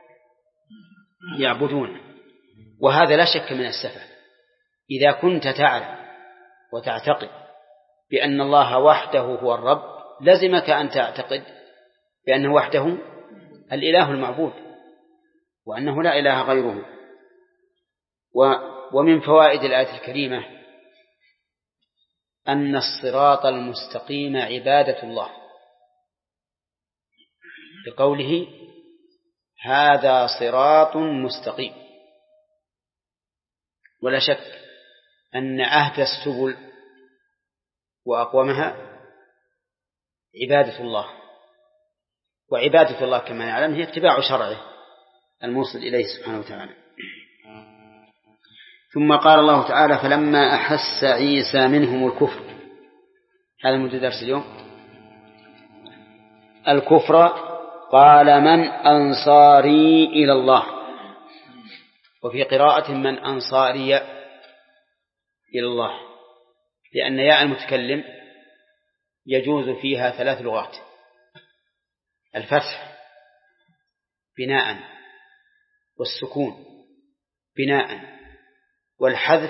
يعبدون. وهذا لا شك من السفه. إذا كنت تعرف وتعتقد بأن الله وحده هو الرب لزمك أن تعتقد بأنه وحده الإله المعبود وأنه لا إله غيره. ومن فوائد الآية الكريمة أن الصراط المستقيم عبادة الله، بقوله هذا صراط مستقيم. ولا شك أن أهدى السبل وأقومها عبادة الله، وعبادة الله كما نعلم هي اتباع شرعه الموصل إليه سبحانه وتعالى. ثم قال الله تعالى فلما أحس عيسى منهم الكفر، هذا مدة درس اليوم، الكفر قال من أنصاري إلى الله، وفي قراءة من أنصاري إلى الله، لأن ياء المتكلم يجوز فيها ثلاث لغات: الفتح بناء، والسكون بناء، والحذف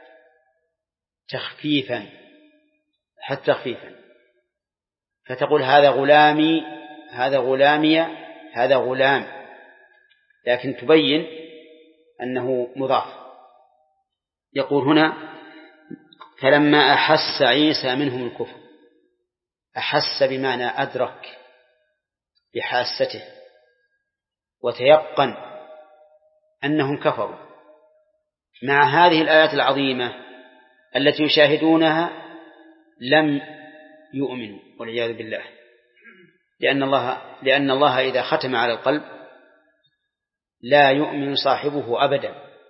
تخفيفا حتى تخفيفا، فتقول هذا غلامي، هذا غلامي، هذا غلام، لكن تبين أنه مضاف. يقول هنا فلما أحس عيسى منهم الكفر، أحس بمعنى أدرك بحاسته وتيقن أنهم كفروا مع هذه الآيات العظيمة التي يشاهدونها لم يؤمنوا والعياذ بالله، لأن الله لأن الله إذا ختم على القلب لا يؤمن صاحبه أبدا.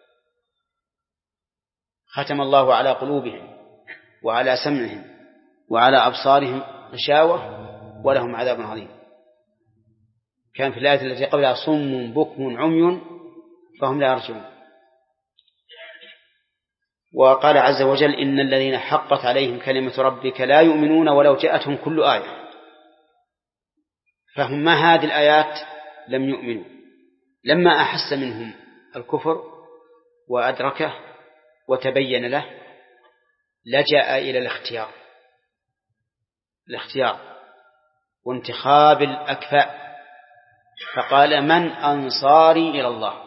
ختم الله على قلوبهم وعلى سمعهم وعلى أبصارهم غشاوة ولهم عذاب عظيم. كان في الآية التي قبلها صم بكم عمي فهم لا يرجعون. وقال عز وجل إن الذين حقت عليهم كلمة ربك لا يؤمنون ولو جاءتهم كل آية، فهم ما هذه الآيات لم يؤمنوا. لما أحس منهم الكفر وأدركه وتبين له لجأ إلى الاختيار الاختيار وانتخاب الأكفاء، فقال من أنصاري إلى الله.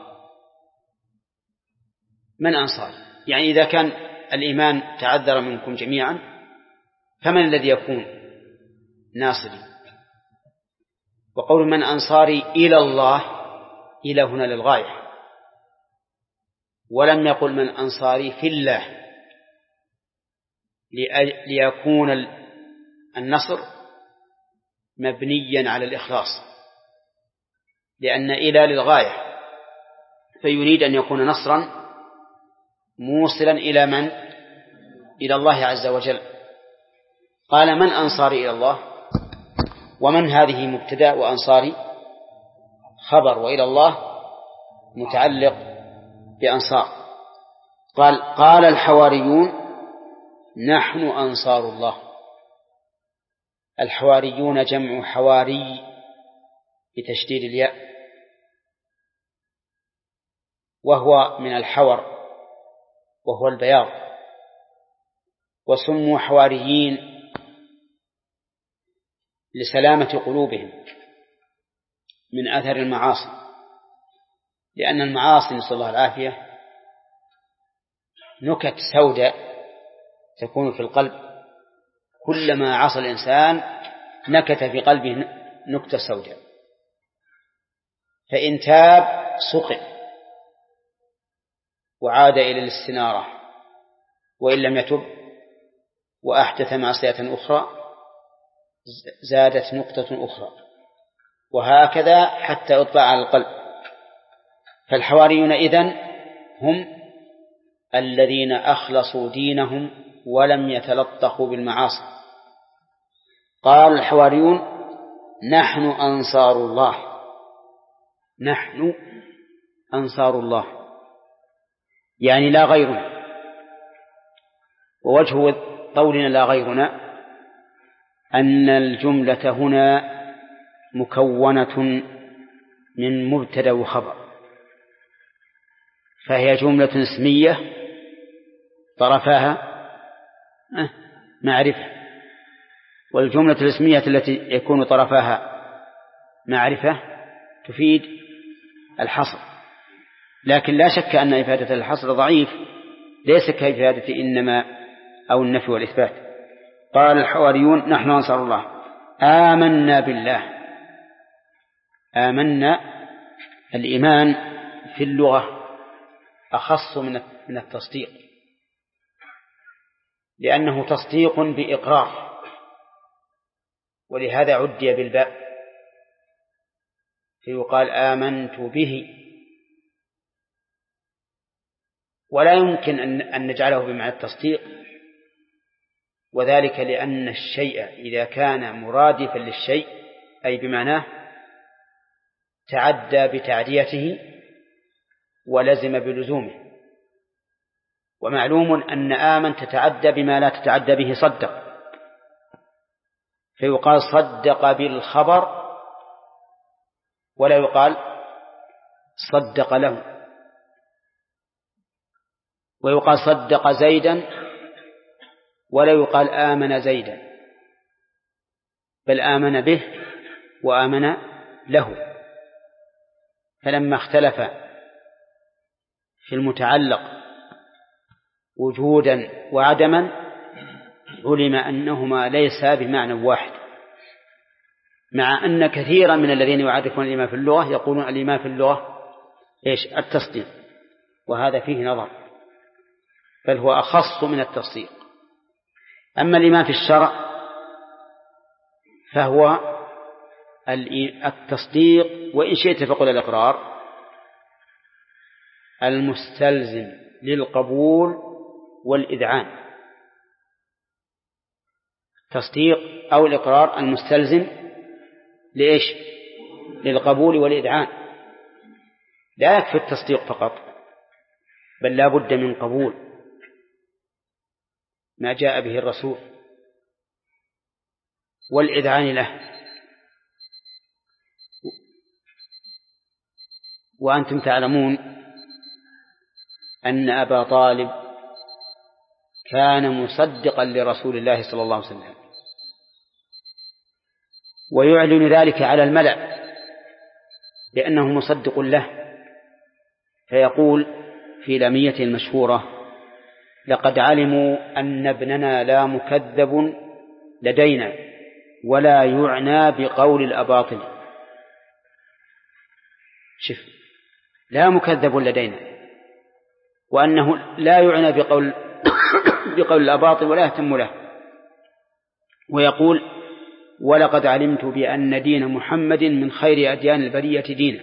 من أنصاري يعني إذا كان الإيمان تعذر منكم جميعا فمن الذي يكون ناصري؟ وقول من أنصاري إلى الله، إلى هنا للغاية، ولم يقل من أنصاري في الله، ليكون النصر مبنيا على الإخلاص، لأن إلى للغاية، فيريد أن يكون نصرا موصلا إلى من؟ إلى الله عز وجل. قال من أنصاري إلى الله، ومن هذه مبتدأ وأنصاري خبر، وإلى الله متعلق بأنصار. قال قال الحواريون نحن أنصار الله. الحواريون جمع حواري بتشديد الياء، وهو من الحور وهو البياض. وسموا حواريين لسلامة قلوبهم من أثر المعاصي، لأن المعاصي نسأل الله العافية نكت سوداء تكون في القلب، كلما عصى الإنسان نكت في قلبه نكتة سوداء، فإن تاب سقط وعاد إلى الاستنارة، وإن لم يتب وأحدث معصية أخرى زادت نقطة أخرى، وهكذا حتى يطبع على القلب. فالحواريون إذن هم الذين أخلصوا دينهم ولم يتلطخوا بالمعاصي. قال الحواريون: نحن أنصار الله، نحن أنصار الله، يعني لا غيرنا. ووجه قولنا لا غيرنا أن الجملة هنا مكونة من مبتدأ وخبر، فهي جملة اسمية طرفها معرفة، والجملة الاسمية التي يكون طرفها معرفة تفيد الحصر، لكن لا شك أن إفادة الحصر ضعيف، ليس كإفادة إنما أو النفي والإثبات. قال الحواريون: نحن أنصار الله، آمنا بالله. آمنا، الإيمان في اللغة أخص من التصديق، لأنه تصديق بإقرار، ولهذا عدي بالباء فيقال آمنت به. ولا يمكن أن نجعله بمعنى التصديق، وذلك لأن الشيء إذا كان مرادفا للشيء أي بمعناه تعدى بتعديته ولزم بلزومه، ومعلوم أن آمن تتعدى بما لا تتعدى به صدق، فيقال صدق بالخبر ولا يقال صدق له، ويقال صدق زيدا ولا يقال آمن زيدا، بل آمن به وآمن له. فلما اختلف في المتعلق وجودا وعدما علم أنهما ليسا بمعنى واحد، مع أن كثيرا من الذين يعرفون الإيمان في اللغة يقولون الإيمان في اللغة إيش؟ التصديق، وهذا فيه نظر، بل هو أخص من التصديق. أما الإيمان في الشرع فهو التصديق، وإن شئت فقل الإقرار، المستلزم للقبول والإذعان. التصديق أو الإقرار المستلزم لإيش؟ للقبول والإذعان. لا يكفي التصديق فقط، بل لا بد من قبول ما جاء به الرسول والإذعان له. وأنتم تعلمون أن أبا طالب كان مصدقا لرسول الله صلى الله عليه وسلم، ويعلن ذلك على الملأ لأنه مصدق له، فيقول في لاميته المشهورة: لقد علموا أن ابننا لا مكذب لدينا ولا يعنى بقول الأباطل. شوف، لا مكذب لدينا، وأنه لا يعنى بقول بقول الأباطل ولا يهتم له. ويقول: ولقد علمت بأن دين محمد من خير أديان البرية دينا.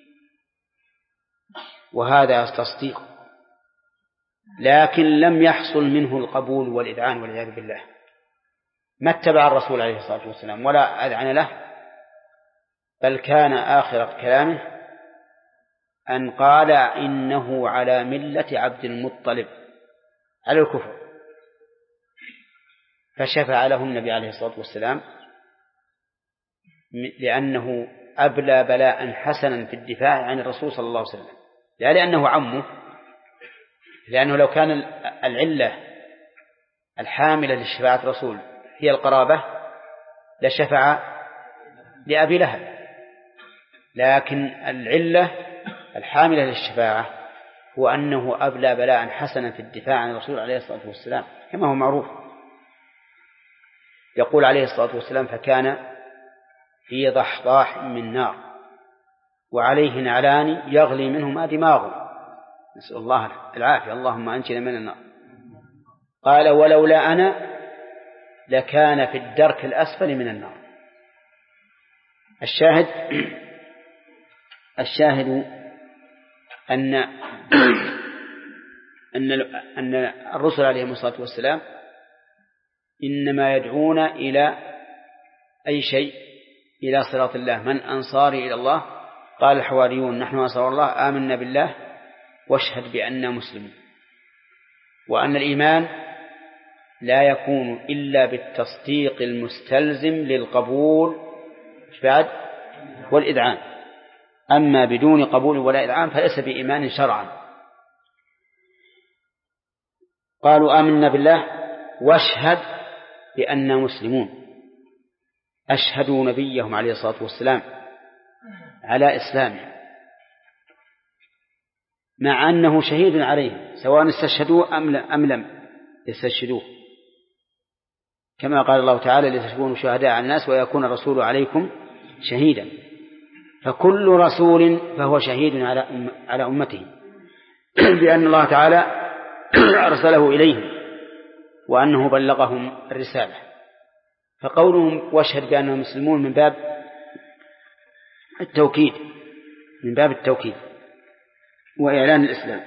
وهذا تصديق، لكن لم يحصل منه القبول والإذعان والعياذ بالله، ما اتبع الرسول عليه الصلاة والسلام ولا أذعن له، بل كان آخر كلامه أن قال إنه على ملة عبد المطلب، على الكفر، فشفع له النبي عليه الصلاة والسلام لأنه أبلى بلاء حسنا في الدفاع عن الرسول صلى الله عليه وسلم، لا لأنه عمه، لأنه لو كان العلة الحاملة لشفاعة الرسول هي القرابة لشفع لأبي لهب، لكن العلة الحاملة للشفاعة هو أنه أبلى بلاء حسنا في الدفاع عن الرسول عليه الصلاة والسلام كما هو معروف. يقول عليه الصلاة والسلام: فكان في ضحضاح من نار وعليه نعلان يغلي منهما دماغه، نسأل الله العافية، اللهم أنجنا من النار. قال: ولولا أنا لكان في الدرك الأسفل من النار. الشاهد الشاهد أن أن أن الرسل عليهم الصلاة والسلام إنما يدعون إلى أي شيء؟ إلى صراط الله. من أنصاري إلى الله؟ قال الحواريون: نحن أنصار الله، آمنا بالله واشهد بأننا مسلمون. وأن الإيمان لا يكون إلا بالتصديق المستلزم للقبول بعد والإذعان، أما بدون قبول ولا إذعان فليس بإيمان شرعا. قالوا: آمنا بالله واشهد بأننا مسلمون. أشهدوا نبيهم عليه الصلاة والسلام على إسلامه مع أنه شهيد عليهم سواء استشهدوه أم لم يستشهدوه، كما قال الله تعالى: لتكونوا شهداء على الناس ويكون الرسول عليكم شهيدا. فكل رسول فهو شهيد على على أمته بأن الله تعالى أرسله إليهم وأنه بلغهم الرسالة. فقولهم واشهد بأنهم مسلمون من باب التوكيد من باب التوكيد وإعلان الإسلام.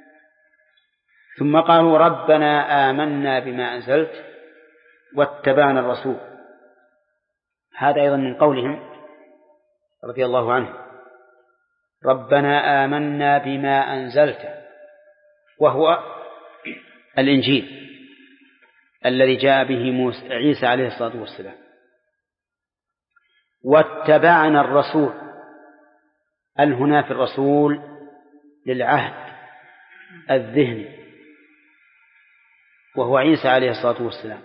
ثم قالوا: ربنا آمنا بما أنزلت واتبعنا الرسول. هذا أيضا من قولهم رضي الله عنه: ربنا آمنا بما أنزلت، وهو الإنجيل الذي جاء به موسى عيسى عليه الصلاة والسلام. واتبعنا الرسول، ال هنا في الرسول للعهد الذهني وهو عيسى عليه الصلاة والسلام،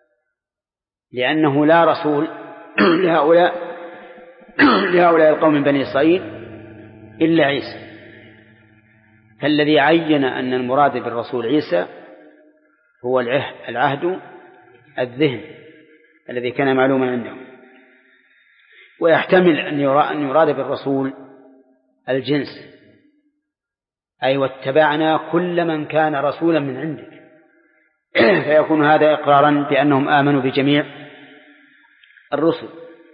لأنه لا رسول لهؤلاء لهؤلاء القوم من بني إسرائيل إلا عيسى. فالذي عين أن المراد بالرسول عيسى هو العهد الذهني الذي كان معلوما عندهم. ويحتمل أن يراد بالرسول الجنس، أي واتبعنا كل من كان رسولا من عندك، فيكون هذا إقرارا بأنهم آمنوا بجميع الرسل.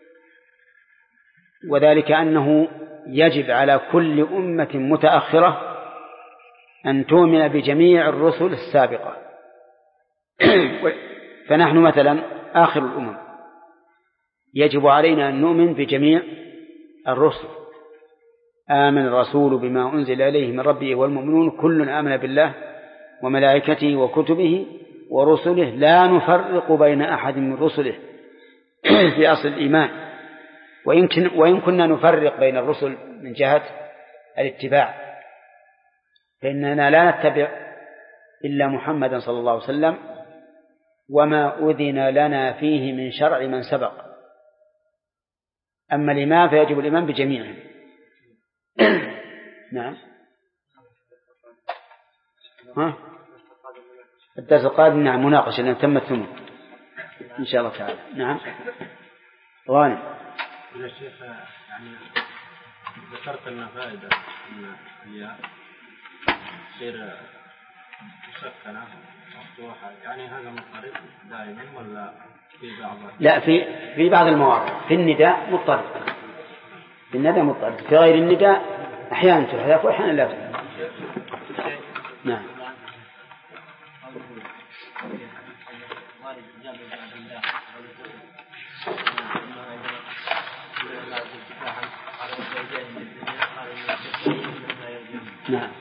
وذلك أنه يجب على كل أمة متأخرة أن تؤمن بجميع الرسل السابقة. فنحن مثلا آخر الأمم يجب علينا أن نؤمن بجميع الرسل. آمن الرسول بما أنزل إليه من ربه والمؤمنون كل آمن بالله وملائكته وكتبه ورسله لا نفرق بين أحد من رسله في أصل الإيمان، ويمكن وإن كنا نفرق بين الرسل من جهة الاتباع، فإننا لا نتبع إلا محمدا صلى الله عليه وسلم وما أذن لنا فيه من شرع من سبق. أما الإيمان فيجب الإيمان بجميعهم. نعم. ها؟ الدرس القادم نعم مناقشة لأن تمت ثم إن شاء الله تعالى. نعم. غانم. يا شيخ يعني ذكرت لنا فائدة أن هي تصير مسكنة مفتوحة، يعني هذا مضطرب دائما ولا في بعض؟ لا، في في بعض المواقع في النداء مضطرب، في النداء مضطرب، في غير النداء أحيانا تحذف وأحيانا لا تحذف. نعم. نعم.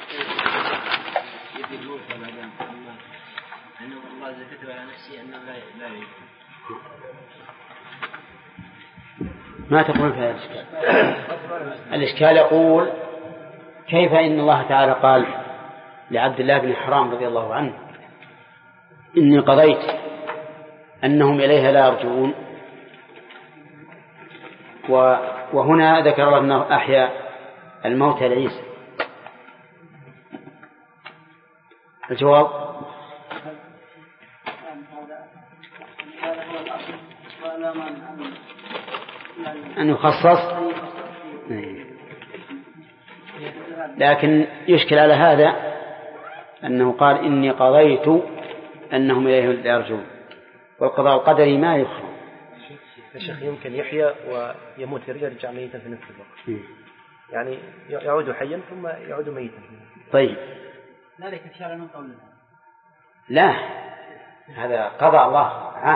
ما تقول في هذا الإشكال؟ الإشكال يقول: كيف إن الله تعالى قال لعبد الله بن حرام رضي الله عنه إني قضيت أنهم إليها لا يرجعون، وهنا ذكر الله أنه أحيا الموتى لعيسى. الجواب أن يخصص، لكن يشكل على هذا أنه قال إني قضيت أنهم إليه لا يرجعون، والقضاء القدري ما يخرج. الشيخ يمكن يحيى ويموت يرجع ميتا في نفس الوقت، يعني يعود حيا ثم يعود ميتا. طيب ذلك إشارة من قولنا لا، هذا قضاء الله عام.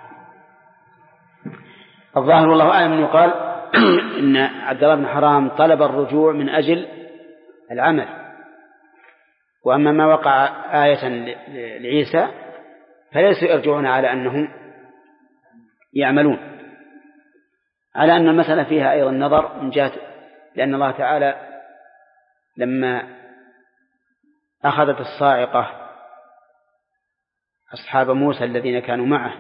الظاهر والله أعلم أنه يقال إن عبد الله بن حرام طلب الرجوع من أجل العمل، وأما ما وقع آية لعيسى فليسوا يرجعون على أنهم يعملون، على أن المسألة فيها أيضا نظر من جهة، لأن الله تعالى لما أخذت الصاعقة أصحاب موسى الذين كانوا معه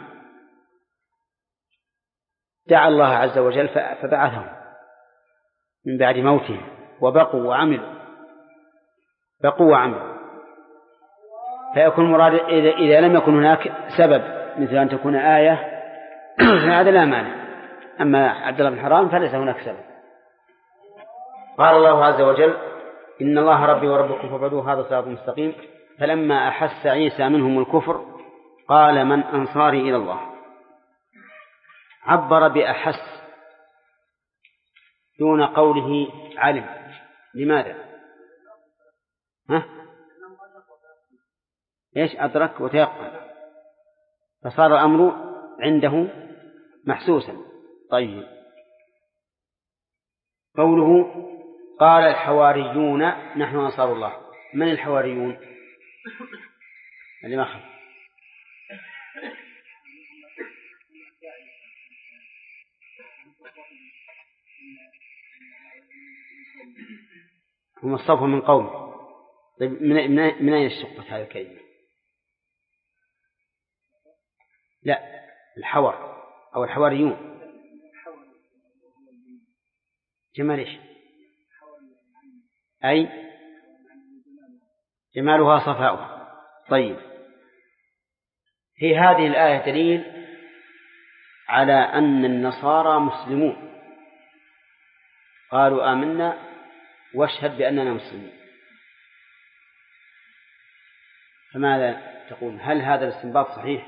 دعا الله عز وجل فبعثهم من بعد موتهم وبقوا وعملوا بقوا وعملوا، فيكون مراد إذا, إذا لم يكن هناك سبب مثل أن تكون آية فهذا لا مانع. أما عبد الله بن حرام فليس هناك سبب. قال الله عز وجل إن الله ربي وربكم فاعبدوه هذا صراط مستقيم. فلما أحس عيسى منهم الكفر قال من أنصاري إلى الله. عبر بأحس دون قوله علم. لماذا؟ ها؟ إيش؟ أدرك وتيقن، فصار الأمر عنده محسوسا. طيب، قوله قال الحواريون نحن أنصار الله. من الحواريون؟ اللي ما خف هم الصفوة من قوم. طيب، من من أين اشتقت هذه الكلمة؟ لا، الحور أو الحواريون. جمال إيش؟ أي جمالها صفاؤها. طيب، في هذه الآية دليل على أن النصارى مسلمون، قالوا آمنا واشهد بأننا مسلمون. فماذا تقول؟ هل هذا الاستنباط صحيح؟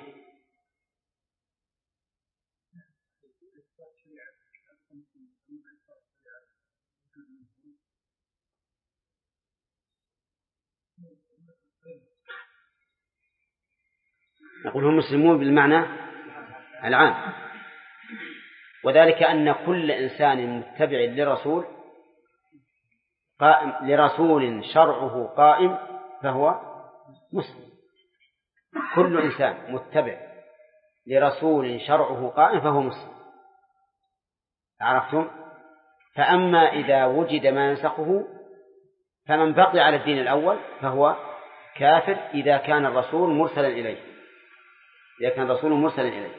نقول هم مسلمون بالمعنى العام، وذلك أن كل إنسان متبع لرسول قائم لرسول شرعه قائم فهو مسلم. كل إنسان متبع لرسول شرعه قائم فهو مسلم. عرفتم؟ فأما إذا وجد ما ينسخه فمن بقي على الدين الأول فهو كافر إذا كان الرسول مرسلا إليه، إذا كان الرسول مرسلا إليه.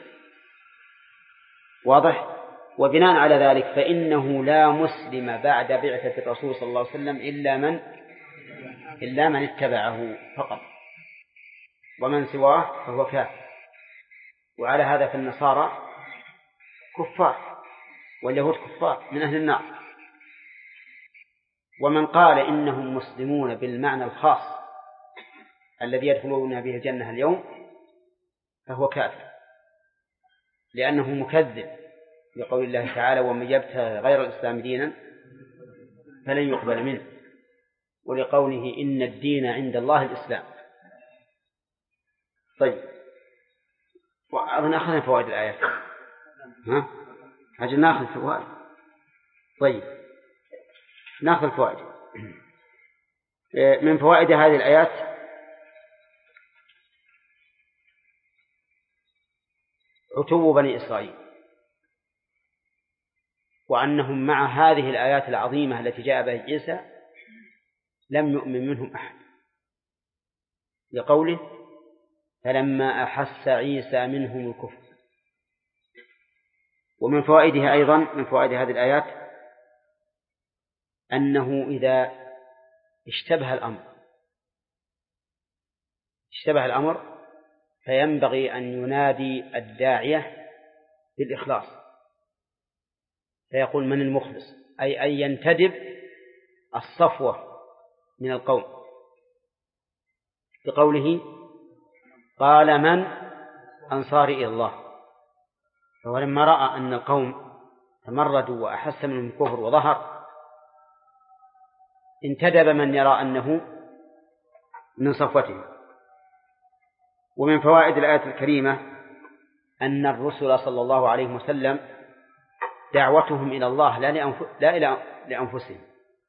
واضح؟ وبناء على ذلك فإنه لا مسلم بعد بعثة الرسول صلى الله عليه وسلم إلا من إلا من اتبعه فقط، ومن سواه فهو كافر. وعلى هذا فالنصارى كفار واليهود كفار من أهل النار. ومن قال إنهم مسلمون بالمعنى الخاص الذي يدخلون به الجنة اليوم فهو كافر، لأنه مكذب لقول الله تعالى ومن يبتغي غير الإسلام دينا فلن يقبل منه، ولقوله إن الدين عند الله الإسلام. طيب، وأظن أخذنا فوائد الآيات. ها؟ أجل نأخذ فوائد. طيب، نأخذ الفوائد. من فوائد هذه الآيات عتو بني إسرائيل، وأنهم مع هذه الآيات العظيمة التي جاء بها عيسى لم يؤمن منهم أحد، لقوله فلما أحس عيسى منهم الكفر. ومن فوائدها أيضا من فوائد هذه الآيات أنه إذا اشتبه الأمر اشتبه الأمر فينبغي أن ينادي الداعية بالإخلاص، فيقول من المخلص، أي أن ينتدب الصفوة من القوم، بقوله قال من أنصاري إلى الله. فلما رأى أن القوم تمردوا وأحس منهم الكفر وظهر انتدب من يرى أنه من صفوته. ومن فوائد الآية الكريمة أن الرسل صلى الله عليه وسلم دعوتهم إلى الله لا, لأنف... لا إلى لأنفسهم،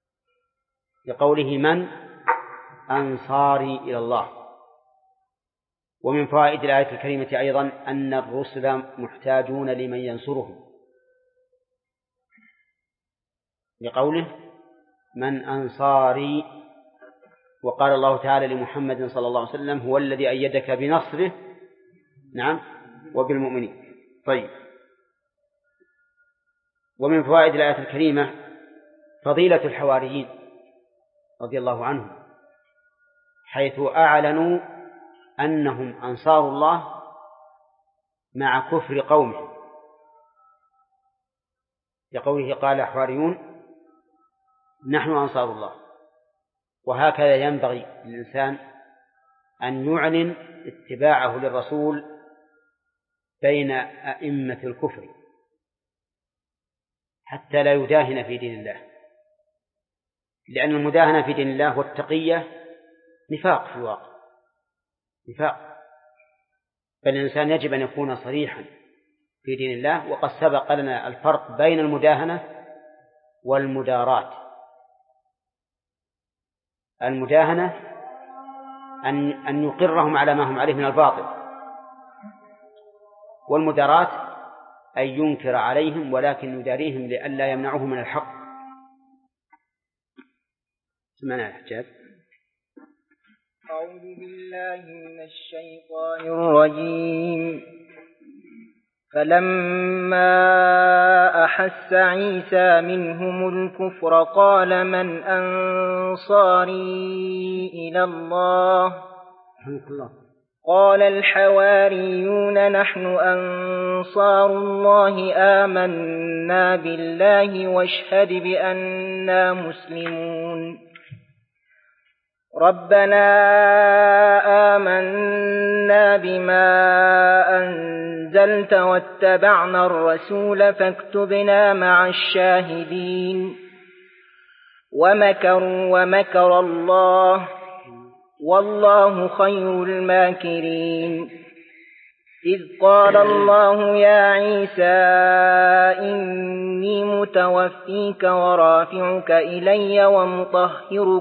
لقوله من أنصاري إلى الله. ومن فوائد الآية الكريمة أيضا أن الرسل محتاجون لمن ينصرهم، لقوله من أنصاري. وقال الله تعالى لمحمد صلى الله عليه وسلم هو الذي أيدك بنصره نعم وبالمؤمنين. طيب. ومن فوائد الآية الكريمة فضيلة الحواريين رضي الله عنهم، حيث أعلنوا أنهم أنصار الله مع كفر قومه، لقوله قال حواريون نحن أنصار الله. وهكذا ينبغي للإنسان أن يعلن اتباعه للرسول بين أئمة الكفر حتى لا يداهن في دين الله، لأن المداهنة في دين الله والتقية نفاق في الواقع، نفاق. بل الإنسان يجب أن يكون صريحا في دين الله. وقد سبق لنا الفرق بين المداهنة والمدارات. المداهنة أن أن يقرهم على ما هم عليه من الباطل، والمدارات أن ينكر عليهم ولكن يداريهم لئلا يمنعوه من الحق. سمعنا الحجاب. أعوذ بالله من الشيطان الرجيم. فلما أحس عيسى منهم الكفر قال من أنصاري إلى الله قال الحواريون نحن أنصار الله آمنا بالله واشهد بأننا مسلمون. ربنا آمنا بما أنزلت واتبعنا الرسول فاكتبنا مع الشاهدين. ومكروا ومكر الله والله خير الماكرين. إذ قال الله يا عيسى إني متوفيك ورافعك إلي ومطهرك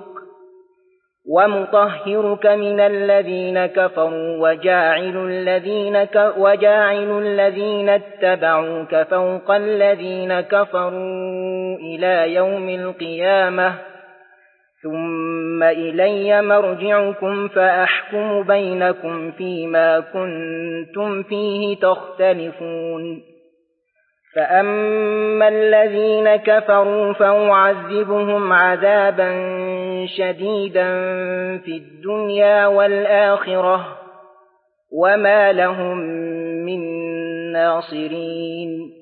ومطهرك من الذين كفروا وجاعل الذين ك وجاعل الذين اتبعوك فوق الذين كفروا إلى يوم القيامة ثم إلي مرجعكم فأحكم بينكم فيما كنتم فيه تختلفون. فأما الذين كفروا فأعذبهم عذابا شديدا في الدنيا والآخرة وما لهم من ناصرين.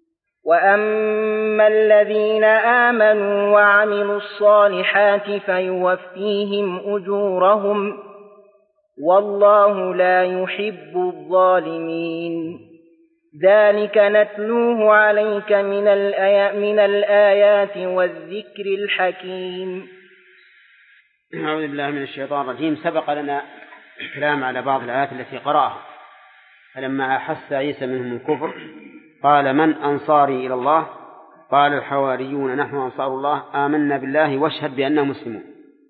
وأما الذين آمنوا وعملوا الصالحات فيوفيهم أجورهم والله لا يحب الظالمين. ذلك نتلوه عليك من الآيات, من الآيات والذكر الحكيم. أعوذ بالله من الشيطان الرجيم. سبق لنا الكلام على بعض الآيات التي قرأها. فلما أحس عيسى منهم الكفر قال من أنصاري إلى الله قال الحواريون نحن أنصار الله آمنا بالله واشهد بأننا مسلمون.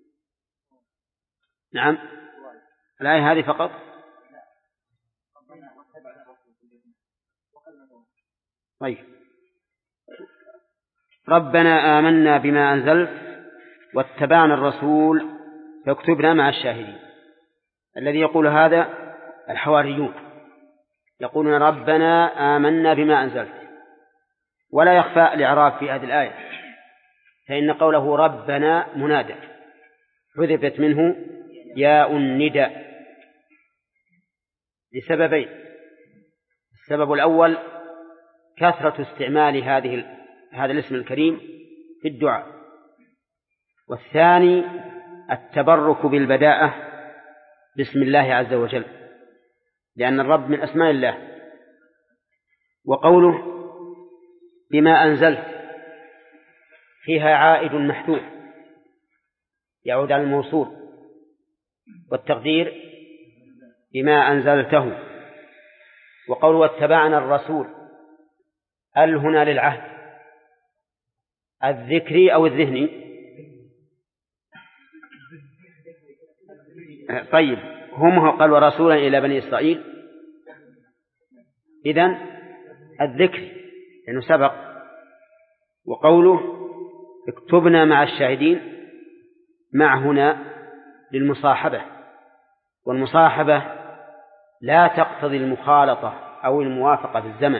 نعم الآية هذه فقط. طيب. ربنا آمنا بما أنزلت واتبعنا الرسول فاكتبنا مع الشاهدين. الذي يقول هذا الحواريون يقولون ربنا آمنا بما أنزلت، ولا يخفى الإعراب في هذه الآية، فإن قوله ربنا منادى حذفت منه ياء النداء لسببين. السبب الأول كثرة استعمال هذه هذا الاسم الكريم في الدعاء، والثاني التبرك بالبداءة باسم الله عز وجل، لأن الرب من أسماء الله. وقوله بما أنزلت فيها عائد محذوف يعود على الموصول، والتقدير بما أنزلته. وقوله واتبعنا الرسول ال هنا للعهد الذكري أو الذهني؟ طيب هم قال ورسولا إلى بني إسرائيل، إذن الذكر لأنه سبق. وقوله اكتبنا مع الشاهدين مع هنا للمصاحبة، والمصاحبة لا تقتضي المخالطة أو الموافقة في الزمن،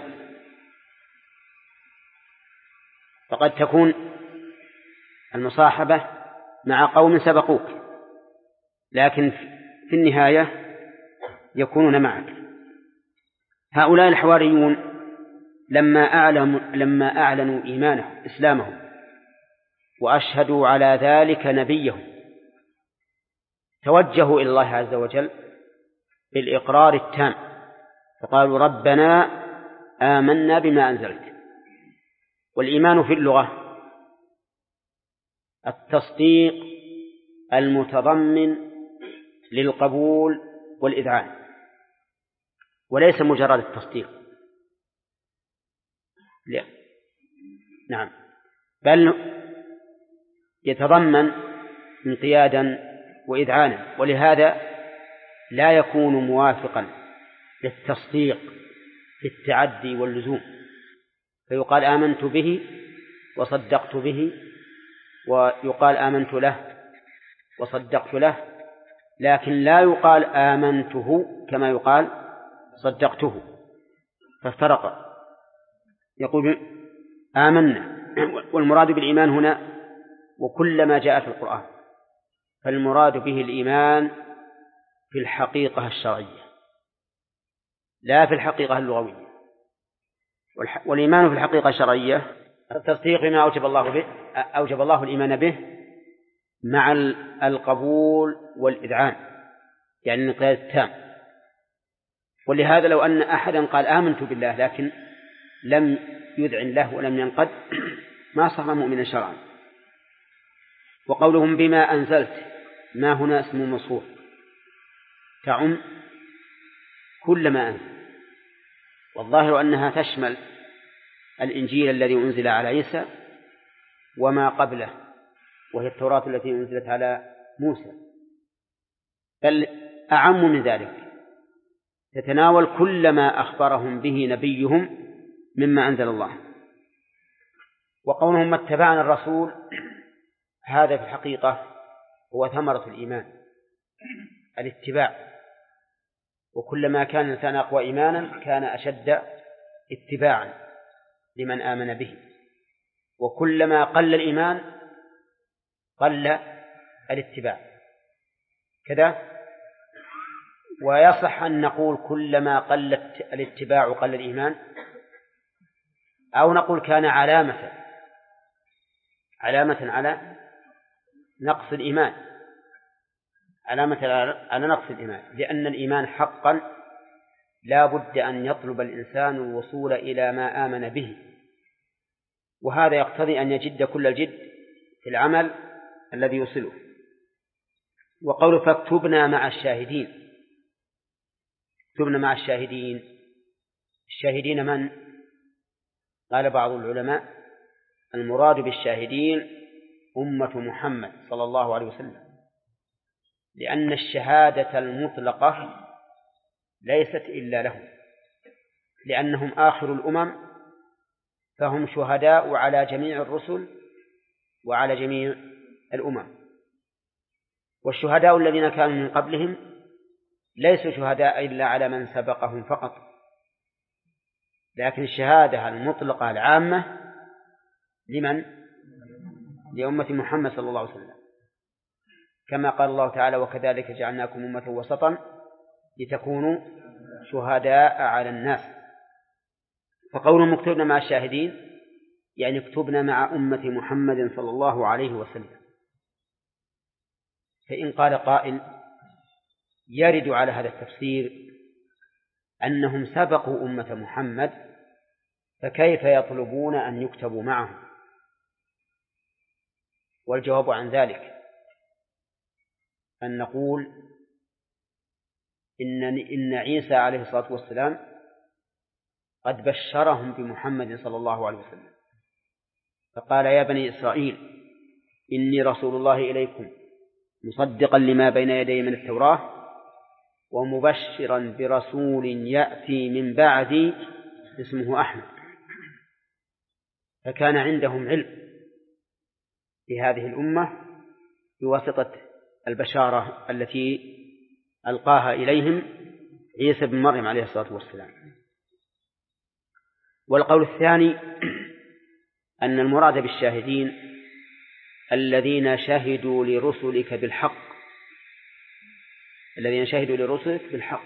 فقد تكون المصاحبة مع قوم سبقوك لكن في النهاية يكونون معك. هؤلاء الحواريون لما أعلنوا, لما أعلنوا إيمانهم إسلامهم وأشهدوا على ذلك نبيهم توجهوا إلى الله عز وجل بالإقرار التام، فقالوا ربنا آمنا بما أنزلت. والإيمان في اللغة التصديق المتضمن للقبول والإذعان، وليس مجرد التصديق. لا. نعم، بل يتضمن انقيادا وإذعانا، ولهذا لا يكون موافقا للتصديق في التعدي واللزوم، فيقال آمنت به وصدقت به، ويقال آمنت له وصدقت له، لكن لا يقال آمنته كما يقال صدقته، فافترق. يقول آمنا، والمراد بالإيمان هنا وكل ما جاء في القرآن، فالمراد به الإيمان في الحقيقة الشرعية لا في الحقيقة اللغوية. والإيمان في الحقيقة الشرعية التصديق بما أوجب الله به أوجب الله الإيمان به مع القبول والإذعان، يعني الانقياد التام. ولهذا لو أن أحدا قال آمنت بالله لكن لم يذعن له ولم ينقد ما صار مؤمنا شرعا. وقولهم بما أنزلت ما هنا اسم موصول تعم كل ما أنزل، والظاهر أنها تشمل الإنجيل الذي أنزل على عيسى وما قبله، وهي التوراة التي أنزلت على موسى، بل أعم من ذلك، تتناول كل ما أخبرهم به نبيهم مما أنزل الله. وقولهم اتبعنا الرسول هذا في الحقيقة هو ثمرة الإيمان، الاتباع، وكلما كان الإنسان أقوى إيمانا كان أشد اتباعا لمن آمن به، وكلما قل الإيمان قل الاتباع كذا. ويصح أن نقول كلما قل الاتباع قل الإيمان، أو نقول كان علامة علامة على نقص الإيمان، علامة على نقص الإيمان، لأن الإيمان حقا لا بد أن يطلب الإنسان الوصول إلى ما آمن به، وهذا يقتضي أن يجد كل الجد في العمل الذي يوصله. وقول فاكتبنا مع الشاهدين، اكتبنا مع الشاهدين، الشاهدين من؟ قال بعض العلماء المراد بالشاهدين أمة محمد صلى الله عليه وسلم، لأن الشهادة المطلقة ليست إلا لهم، لأنهم آخر الأمم، فهم شهداء على جميع الرسل وعلى جميع الأمم. والشهداء الذين كانوا من قبلهم ليسوا شهداء إلا على من سبقهم فقط، لكن الشهادة المطلقة العامة لمن؟ لأمة محمد صلى الله عليه وسلم، كما قال الله تعالى: وكذلك جعلناكم أمة وسطا لتكونوا شهداء على الناس. فقولهم اكتبنا مع الشاهدين يعني اكتبنا مع أمة محمد صلى الله عليه وسلم. فإن قال قائل يرد على هذا التفسير أنهم سبقوا أمة محمد، فكيف يطلبون أن يكتبوا معهم؟ والجواب عن ذلك أن نقول إن إن عيسى عليه الصلاة والسلام قد بشرهم بمحمد صلى الله عليه وسلم، فقال: يا بني إسرائيل إني رسول الله إليكم مصدقا لما بين يدي من التوراة ومبشرا برسول يأتي من بعدي اسمه أحمد. فكان عندهم علم بهذه الأمة بواسطة البشارة التي ألقاها إليهم عيسى بن مريم عليه الصلاة والسلام. والقول الثاني أن المراد بالشاهدين الذين شهدوا لرسلك بالحق، الذين شهدوا لرسلك بالحق،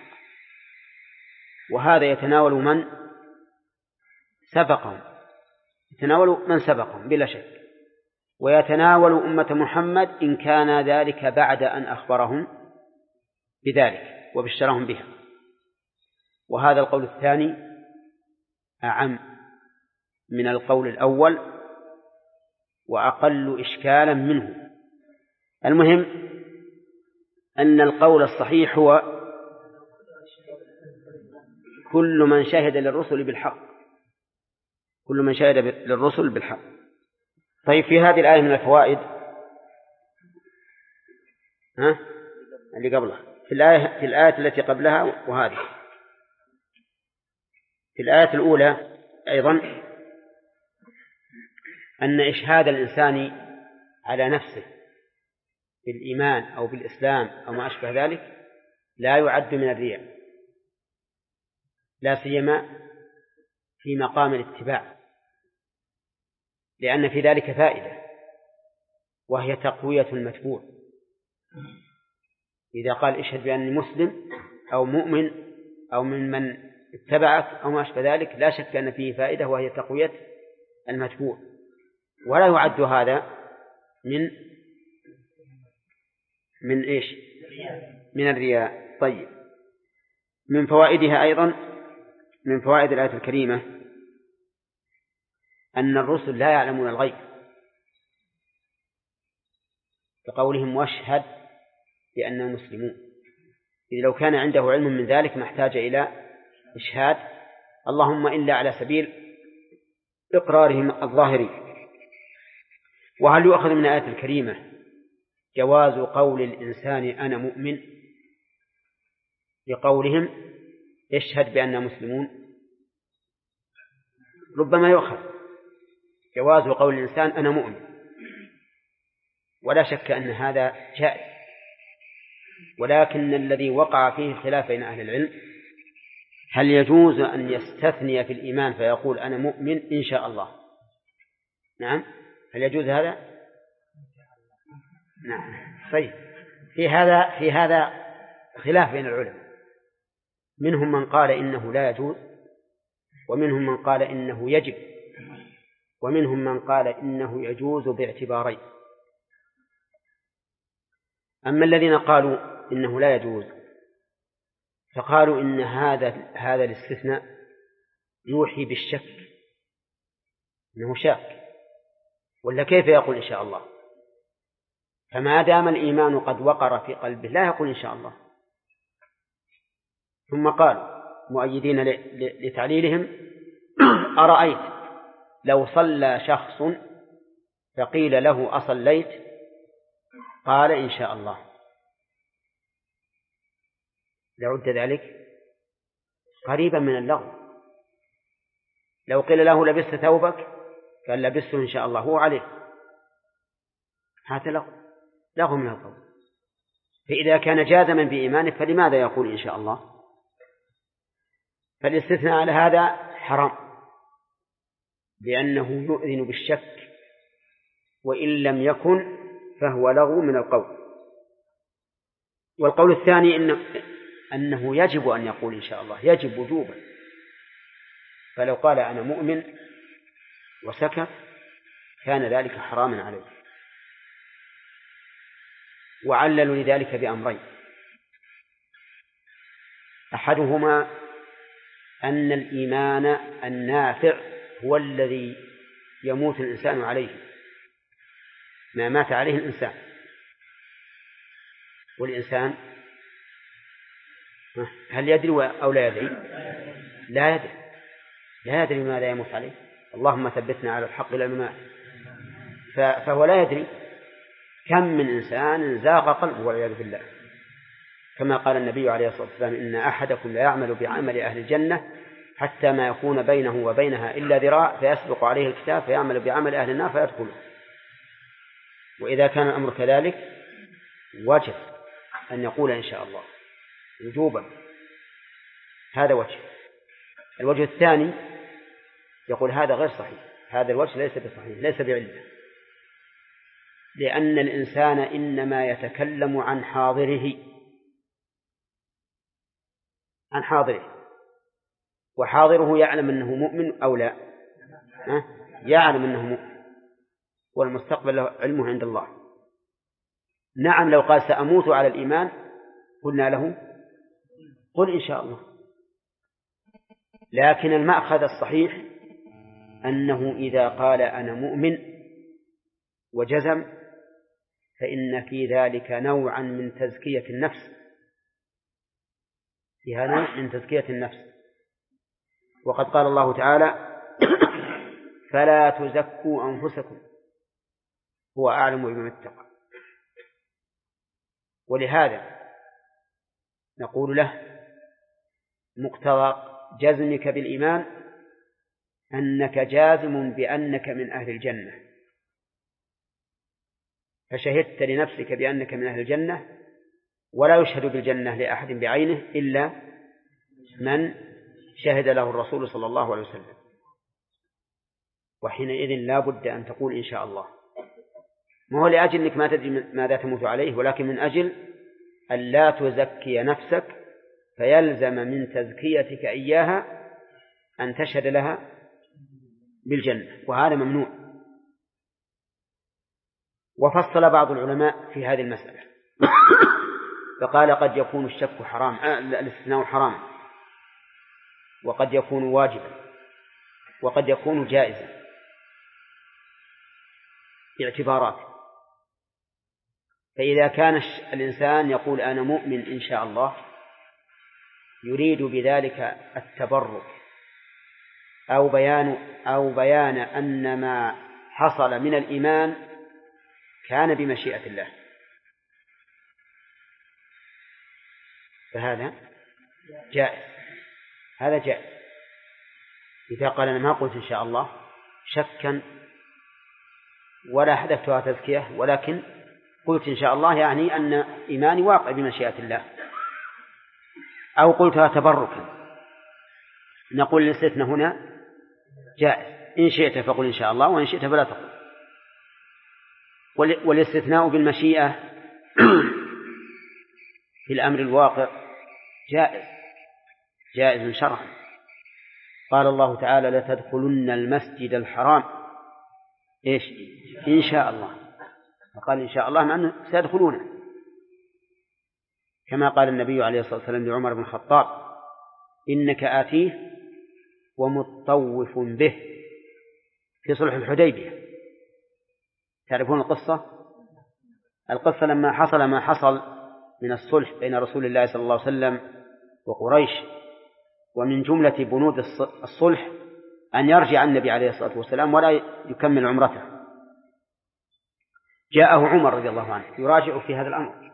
وهذا يتناول من سبقهم، يتناول من سبقهم بلا شك، ويتناول أمة محمد إن كان ذلك بعد أن أخبرهم بذلك وبشرهم بها. وهذا القول الثاني أعم من القول الأول وأقل إشكالا منه. المهم أن القول الصحيح هو كل من شهد للرسل بالحق، كل من شهد للرسل بالحق. طيب، في هذه الآية من الفوائد ها اللي قبلها، في الآية في الآية التي قبلها وهذه، في الآية الأولى أيضا أن إشهاد الإنسان على نفسه بالإيمان أو بالإسلام أو ما أشبه ذلك لا يعد من الرياء، لا سيما في مقام الاتباع، لأن في ذلك فائدة وهي تقوية المتبوع. إذا قال اشهد بأني مسلم أو مؤمن أو من من اتبعك أو ما أشبه ذلك، لا شك أن فيه فائدة وهي تقوية المتبوع، ولا يعد هذا من من إيش؟ من الرياء. طيب، من فوائدها أيضا، من فوائد الآية الكريمة أن الرسل لا يعلمون الغيب، كقولهم واشهد بأننا مسلمون، إذ لو كان عنده علم من ذلك ما احتاج إلى إشهاد، اللهم إلا على سبيل إقرارهم الظاهري. وهل يؤخذ من الآية الكريمة جواز قول الإنسان أنا مؤمن لقولهم اشهد بأننا مسلمون؟ ربما يؤخذ جواز قول الإنسان أنا مؤمن، ولا شك أن هذا جائز، ولكن الذي وقع فيه خلاف بين أهل العلم هل يجوز أن يستثني في الإيمان فيقول أنا مؤمن إن شاء الله؟ نعم، هل يجوز هذا؟ نعم. طيب، في هذا في هذا خلاف بين العلماء، منهم من قال إنه لا يجوز، ومنهم من قال إنه يجب، ومنهم من قال إنه يجوز باعتبارين. أما الذين قالوا إنه لا يجوز فقالوا إن هذا هذا الاستثناء يوحي بالشك، إنه شاك، ولا كيف يقول إن شاء الله؟ فما دام الإيمان قد وقر في قلبه لا يقول إن شاء الله. ثم قال مؤيدين لتعليلهم أرأيت لو صلى شخص فقيل له أصليت قال إن شاء الله، لعد ذلك قريبا من اللغو. لو قيل له لبست ثوبك قال لبسته إن شاء الله هو عليه، هذا لغو، لغو من القول. فإذا كان جازما بإيمانه فلماذا يقول إن شاء الله؟ فالاستثناء على هذا حرام، لأنه يؤذن بالشك، وإن لم يكن فهو لغو من القول. والقول الثاني إنه, أنه يجب أن يقول إن شاء الله، يجب وجوبا، فلو قال أنا مؤمن وسكت كان ذلك حراما عليه. وعللوا لذلك بأمرين: أحدهما أن الإيمان النافع هو الذي يموت الإنسان عليه، ما مات عليه الإنسان، والإنسان هل يدري أو لا يدري؟ لا يدري، لا يدري ماذا يموت عليه. اللهم ثبتنا على الحق إلى الممات. فهو لا يدري. كم من إنسان زاغ قلبه والعياذ بالله، كما قال النبي عليه الصلاة والسلام: إن أحدكم لا يعمل بعمل أهل الجنة حتى ما يكون بينه وبينها إلا ذراع فيسبق عليه الكتاب فيعمل بعمل أهل النار فيدخله. وإذا كان الأمر كذلك وجب أن يقول إن شاء الله وجوبا. هذا وجه. الوجه الثاني يقول هذا غير صحيح، هذا الوجه ليس بصحيح، ليس بعلة، لأن الإنسان إنما يتكلم عن حاضره، عن حاضره، وحاضره يعلم أنه مؤمن أو لا، أه؟ يعلم أنه مؤمن، والمستقبل له علمه عند الله. نعم، لو قال سأموت على الإيمان قلنا له قل إن شاء الله، لكن المأخذ الصحيح أنه إذا قال أنا مؤمن وجزم فإن في ذلك نوعا من تزكية النفس، فيها نوع من تزكية النفس. وقد قال الله تعالى: فلا تزكوا أنفسكم هو أعلم بمن اتقى. ولهذا نقول له: مقتضى جزمك بالإيمان أنك جازم بأنك من أهل الجنة، فشهدت لنفسك بأنك من أهل الجنة، ولا يشهد بالجنة لأحد بعينه إلا من شهد له الرسول صلى الله عليه وسلم. وحينئذ لا بد أن تقول إن شاء الله، ما هو لأجل أنك ما تدري ماذا تموت عليه، ولكن من أجل أن لا تزكي نفسك، فيلزم من تزكيتك إياها أن تشهد لها بالجنة، وهذا ممنوع. وفصل بعض العلماء في هذه المسألة فقال: قد يكون الشك حرام، الاستثناء حرام، وقد يكون واجبا، وقد يكون جائزا، باعتبارات. فإذا كان الإنسان يقول أنا مؤمن إن شاء الله يريد بذلك التبرك أو بيان أو بيان أن ما حصل من الإيمان كان بمشيئة الله، فهذا جائز، هذا جائز. إذا قال أنا ما قلت إن شاء الله شكا ولا حدثتها تزكية، ولكن قلت إن شاء الله يعني أن إيماني واقع بمشيئة الله، أو قلتها تبركا، نقول الاستثناء هنا جائز، إن شئت فقل إن شاء الله، وإن شئت فلا تقل. والاستثناء بالمشيئة في الأمر الواقع جائز، جائز شرعا. قال الله تعالى: لتدخلن المسجد الحرام إيش إن شاء الله، فقال إن شاء الله مع أنه سيدخلونه، كما قال النبي عليه الصلاة والسلام لعمر بن الخطاب: إنك آتيه ومطوف به، في صلح الحديبية. تعرفون القصة؟ القصة لما حصل ما حصل من الصلح بين رسول الله صلى الله عليه وسلم وقريش، ومن جملة بنود الصلح أن يرجع النبي عليه الصلاة والسلام ولا يكمل عمرته. جاءه عمر رضي الله عنه يراجع في هذا الأمر،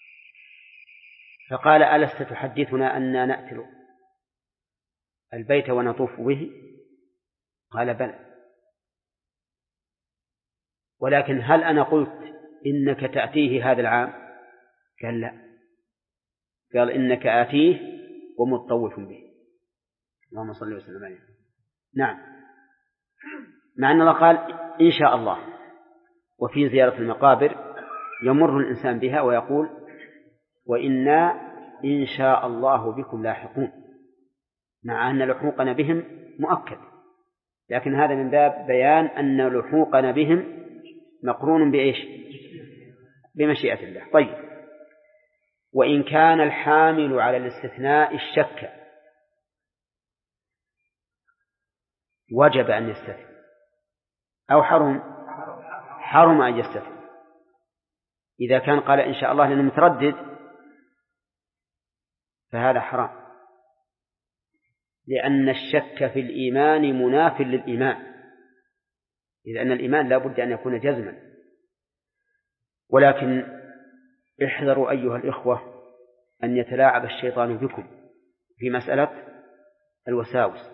فقال: ألست تحدثنا أننا نأتي البيت ونطوف به؟ قال: بلى، ولكن هل أنا قلت إنك تأتيه هذا العام؟ قال: لا. قال إنك آتيه ومطوف به. اللهم صل وسلم عليه. نعم، مع أن الله قال إن شاء الله. وفي زيارة المقابر يمر الإنسان بها ويقول وإنا إن شاء الله بكم لاحقون، مع أن لحوقنا بهم مؤكد، لكن هذا من باب بيان أن لحوقنا بهم مقرون بإيش؟ بمشيئة الله. طيب، وإن كان الحامل على الاستثناء الشك وجب أن يستثني أو حرم حرم أن يستثني. إذا كان قال إن شاء الله لأنه متردد فهذا حرام، لأن الشك في الإيمان مناف للإيمان، إذ أن الإيمان لا بد أن يكون جزما. ولكن احذروا أيها الإخوة أن يتلاعب الشيطان بكم في مسألة الوساوس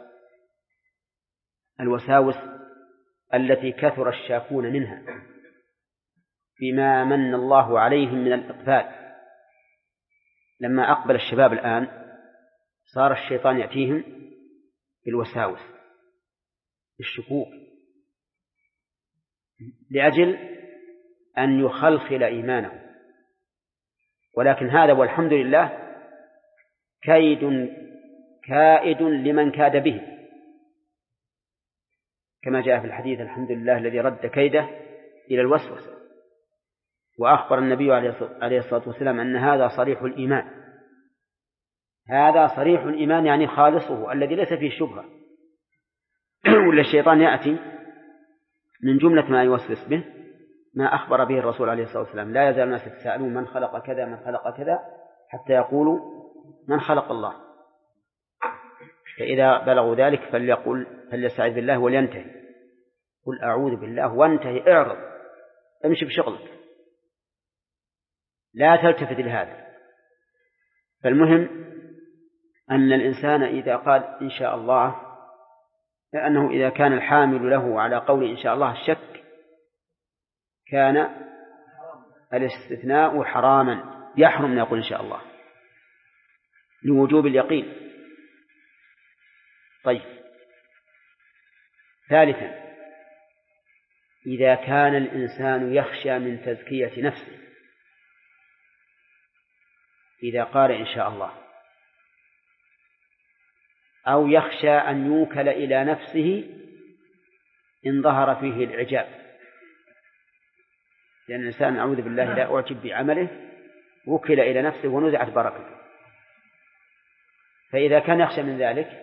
الوساوس التي كثر الشاكون منها بما من الله عليهم من الإقبال. لما أقبل الشباب الآن صار الشيطان يأتيهم بالوساوس بالشكوك لأجل أن يخلخل إيمانه. ولكن هذا والحمد لله كيد كائد لمن كاد به، كما جاء في الحديث الحمد لله الذي رد كيده إلى الوسوسة. وأخبر النبي عليه الصلاة والسلام أن هذا صريح الإيمان، هذا صريح الإيمان يعني خالصه الذي ليس فيه شبهة. ولا الشيطان يأتي من جملة ما يوسوس به ما أخبر به الرسول عليه الصلاة والسلام: لا يزال الناس يتساءلون من خلق كذا من خلق كذا حتى يقولوا من خلق الله. فإذا بلغوا ذلك فليقول فليستعذ بالله ولينتهي، قل أعوذ بالله وانتهي، اعرض امشي بشغلك، لا تلتفت لهذا. فالمهم أن الإنسان إذا قال إن شاء الله، لأنه إذا كان الحامل له على قول إن شاء الله الشك كان الاستثناء حراما، يحرم أن يقول إن شاء الله لوجوب اليقين. طيب، ثالثا إذا كان الإنسان يخشى من تزكية نفسه، إذا قال إن شاء الله أو يخشى أن يوكل إلى نفسه إن ظهر فيه العجاب، لأن الإنسان أعوذ بالله لا أعجب بعمله وكل إلى نفسه ونزعت بركته. فإذا كان يخشى من ذلك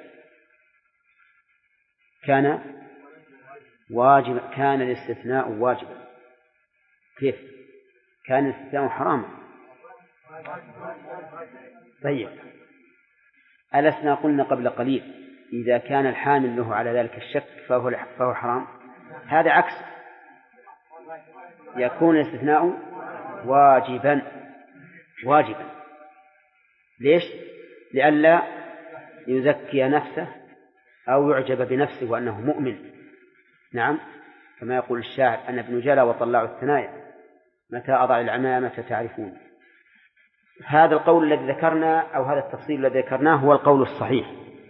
كان واجب كان الاستثناء واجبا. كيف كان الاستثناء حراما؟ طيب، ألسنا قلنا قبل قليل إذا كان الحامل له على ذلك الشك فهو, فهو حرام؟ هذا عكس، يكون الاستثناء واجبا واجبا. ليش؟ لئلا يزكي نفسه أو يعجب بنفسه وأنه مؤمن. نعم، كما يقول الشاعر: أنا ابن جلا وطلع الثنايا متى أضع العمامة تعرفون. هذا القول الذي ذكرنا أو هذا التفصيل الذي ذكرناه هو القول الصحيح.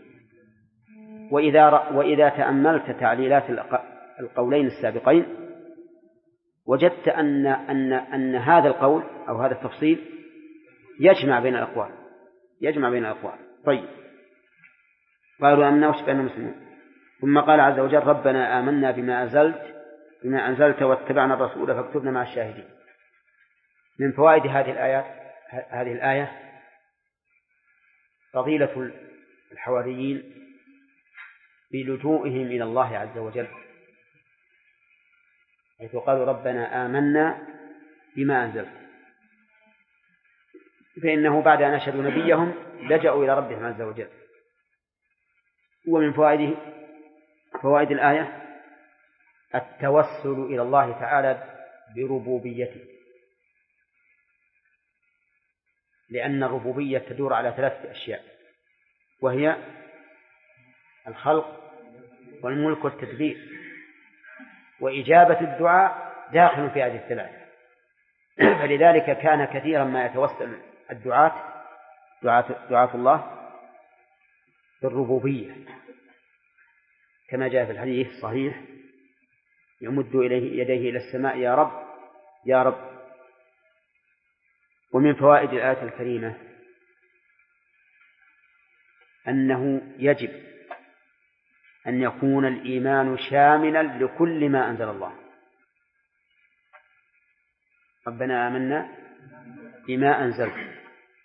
وإذا, وإذا تأملت تعليلات القولين السابقين وجدت أن, أن, أن هذا القول أو هذا التفصيل يجمع بين الأقوال يجمع بين الأقوال. طيب، قالوا آمنا واشفعنا مسلمون. ثم قال عز وجل: ربنا آمنا بما أنزلت بما أنزلت واتبعنا الرسول فاكتبنا مع الشاهدين. من فوائد هذه الآيات هذه الآية فضيلة الحواريين بلجوئهم إلى الله عز وجل، حيث قالوا ربنا آمنا بما أنزلت، فإنه بعد أن أشهدوا نبيهم لجأوا إلى ربهم عز وجل. ومن فوائده فوائد الآية التوسل إلى الله تعالى بربوبيته، لأن الربوبية تدور على ثلاثة أشياء، وهي الخلق والملك والتدبير، وإجابة الدعاء داخل في هذه الثلاثة. فلذلك كان كثيرا ما يتوسل الدعاة دعاة, دعاة الله بالربوبية كما جاء في الحديث الصحيح يمد إليه يديه إلى السماء يا رب يا رب. ومن فوائد الآية الكريمة أنه يجب أن يكون الإيمان شاملا لكل ما أنزل الله. ربنا آمنا بما أنزلت.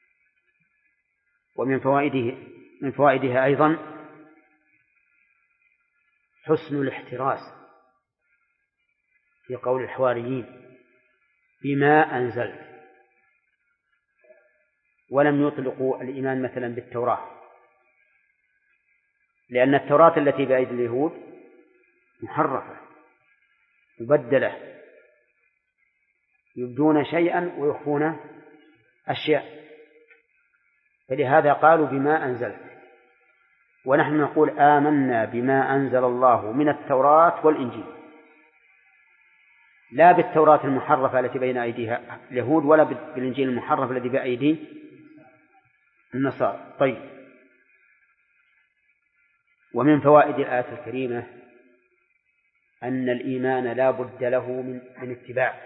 ومن فوائده من فوائدها أيضا حسن الاحتراس في قول الحواريين بما أنزلت، ولم يطلقوا الإيمان مثلا بالتوراة، لأن التوراة التي بأيدي اليهود محرفة مبدلة، يبدون شيئا ويخفون أشياء، فلهذا قالوا بما أنزلت. ونحن نقول آمنا بما أنزل الله من التوراة والإنجيل، لا بالتوراة المحرفة التي بين أيديها اليهود ولا بالإنجيل المحرف الذي بأيدي النصارى. طيب. ومن فوائد الآية الكريمة أن الإيمان لا بد له من, من اتباع،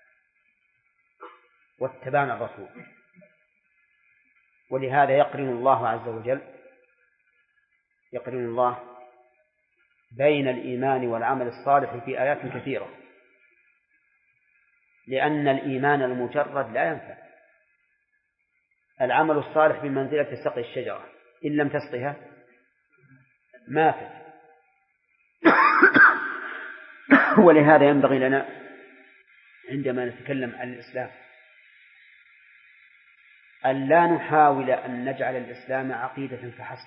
واتبعنا الرسول، ولهذا يقرن الله عز وجل يقرن الله بين الإيمان والعمل الصالح في آيات كثيرة، لأن الإيمان المجرد لا ينفع. العمل الصالح بمنزلة سقي الشجرة، إن لم تسقها ماتت. ولهذا ينبغي لنا عندما نتكلم عن الإسلام أن لا نحاول أن نجعل الإسلام عقيدة فحسب،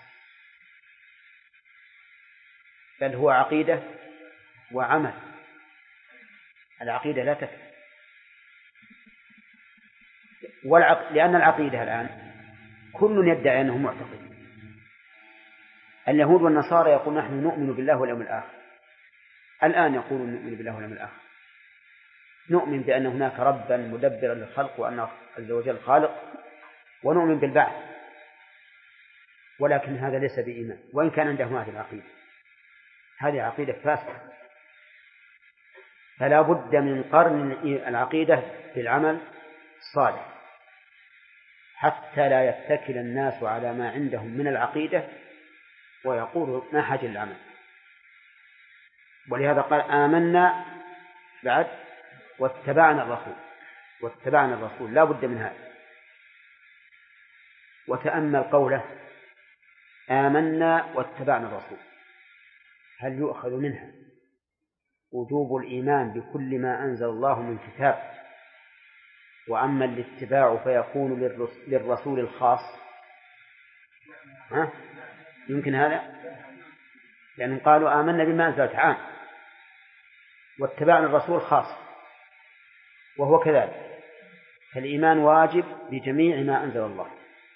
بل هو عقيدة وعمل. العقيدة لا تكفي، والعق... لأن العقيدة الآن كل يدعي أنه معتقد. اليهود والنصارى يقول نحن نؤمن بالله واليوم الآخر، الآن يقولون نؤمن بالله واليوم الآخر، نؤمن بأن هناك ربا مدبرا للخلق وأن عز وجل خالق، ونؤمن بالبعث، ولكن هذا ليس بإيمان، وإن كان عندهم هذه العقيدة. هذه عقيدة فاسدة، فلا بد من قرن العقيدة بالعمل الصالح حتى لا يتكل الناس على ما عندهم من العقيدة ويقولوا ما حاجة للعمل. ولهذا قال آمنا بعد واتبعنا الرسول، واتبعنا الرسول لا بد من هذا. وتأمل قوله آمنا واتبعنا الرسول، هل يؤخذ منها وجوب الإيمان بكل ما أنزل الله من كتاب، وأما الاتباع فيكون للرسول الخاص؟ ها؟ يمكن هذا؟ لأنهم قالوا آمنا بما أنزلت عام واتبعنا الرسول خاص، وهو كذلك، فالإيمان واجب بجميع ما أنزل الله.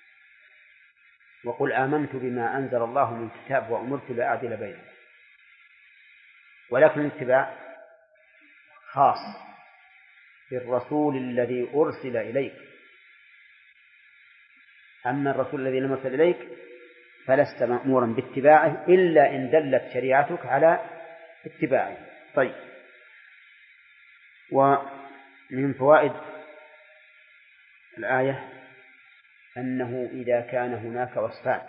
وقل آمنت بما أنزل الله من كتاب وأمرت لأعدل بينهم. ولكن الاتباع خاص بالرسول الذي أرسل إليك، أما الرسول الذي لم يرسل إليك فلست مأمورا باتباعه إلا إن دلت شريعتك على اتباعه. طيب. ومن فوائد الآية أنه إذا كان هناك وصفان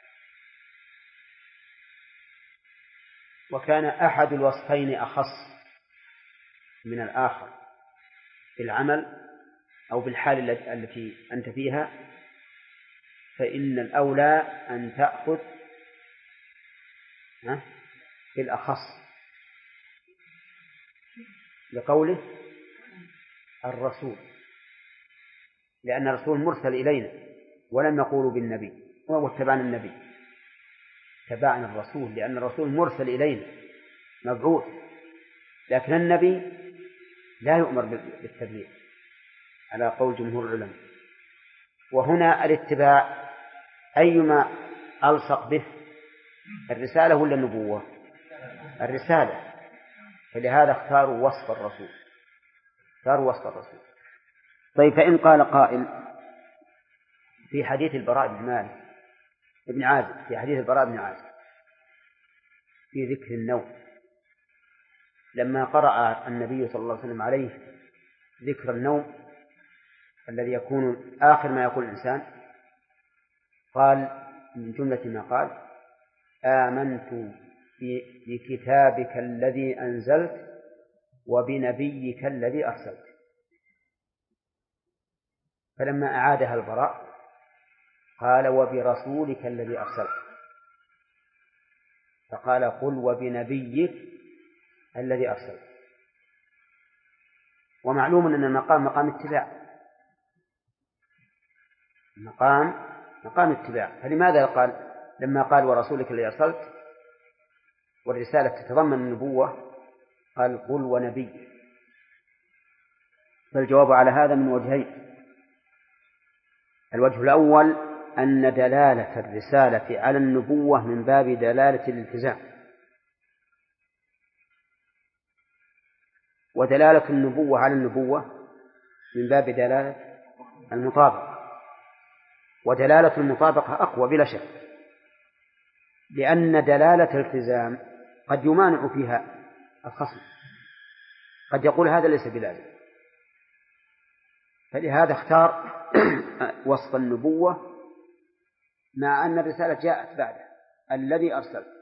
وكان أحد الوصفين أخص من الآخر بالعمل أو بالحال التي أنت فيها، فإن الأولى أن تأخذ بالأخص، لقوله الرسول، لأن الرسول مرسل إلينا ولم يقولوا بالنبي واتبعنا النبي، تبعنا الرسول لأن الرسول مرسل إلينا مبعوث، لكن النبي لا يؤمر بالتبليغ على قول جمهور العلماء. وهنا الاتباع أيما ألصق به، الرسالة ولا النبوة؟ الرسالة، فلهذا اختاروا وصف الرسول اختاروا وصف الرسول. طيب، فإن قال قائل في حديث البراء بن مالك ابن عازب في حديث البراء بن عازب في ذكر النوم لما قرأ النبي صلى الله عليه وسلم عليه ذكر النوم الذي يكون آخر ما يقول الإنسان قال من جملة ما قال آمنت بكتابك الذي أنزلت وبنبيك الذي أرسلت. فلما أعادها البراء قال وبرسولك الذي أرسلت، فقال قل وبنبيك الذي أرسلت. ومعلوم أن المقام مقام اتباع، مقام مقام اتباع، فلماذا قال لما قال ورسولك الذي أرسلت والرسالة تتضمن النبوة قال قل ونبي؟ فالجواب على هذا من وجهين. الوجه الأول أن دلالة الرسالة على النبوة من باب دلالة الالتزام، ودلالة النبوة على النبوة من باب دلالة المطابقة، ودلالة المطابقة أقوى بلا شك، لأن دلالة الالتزام قد يمانع فيها الخصم، قد يقول هذا ليس بلازم، فلهذا اختار وصف النبوة مع أن الرسالة جاءت بعده الذي أرسل.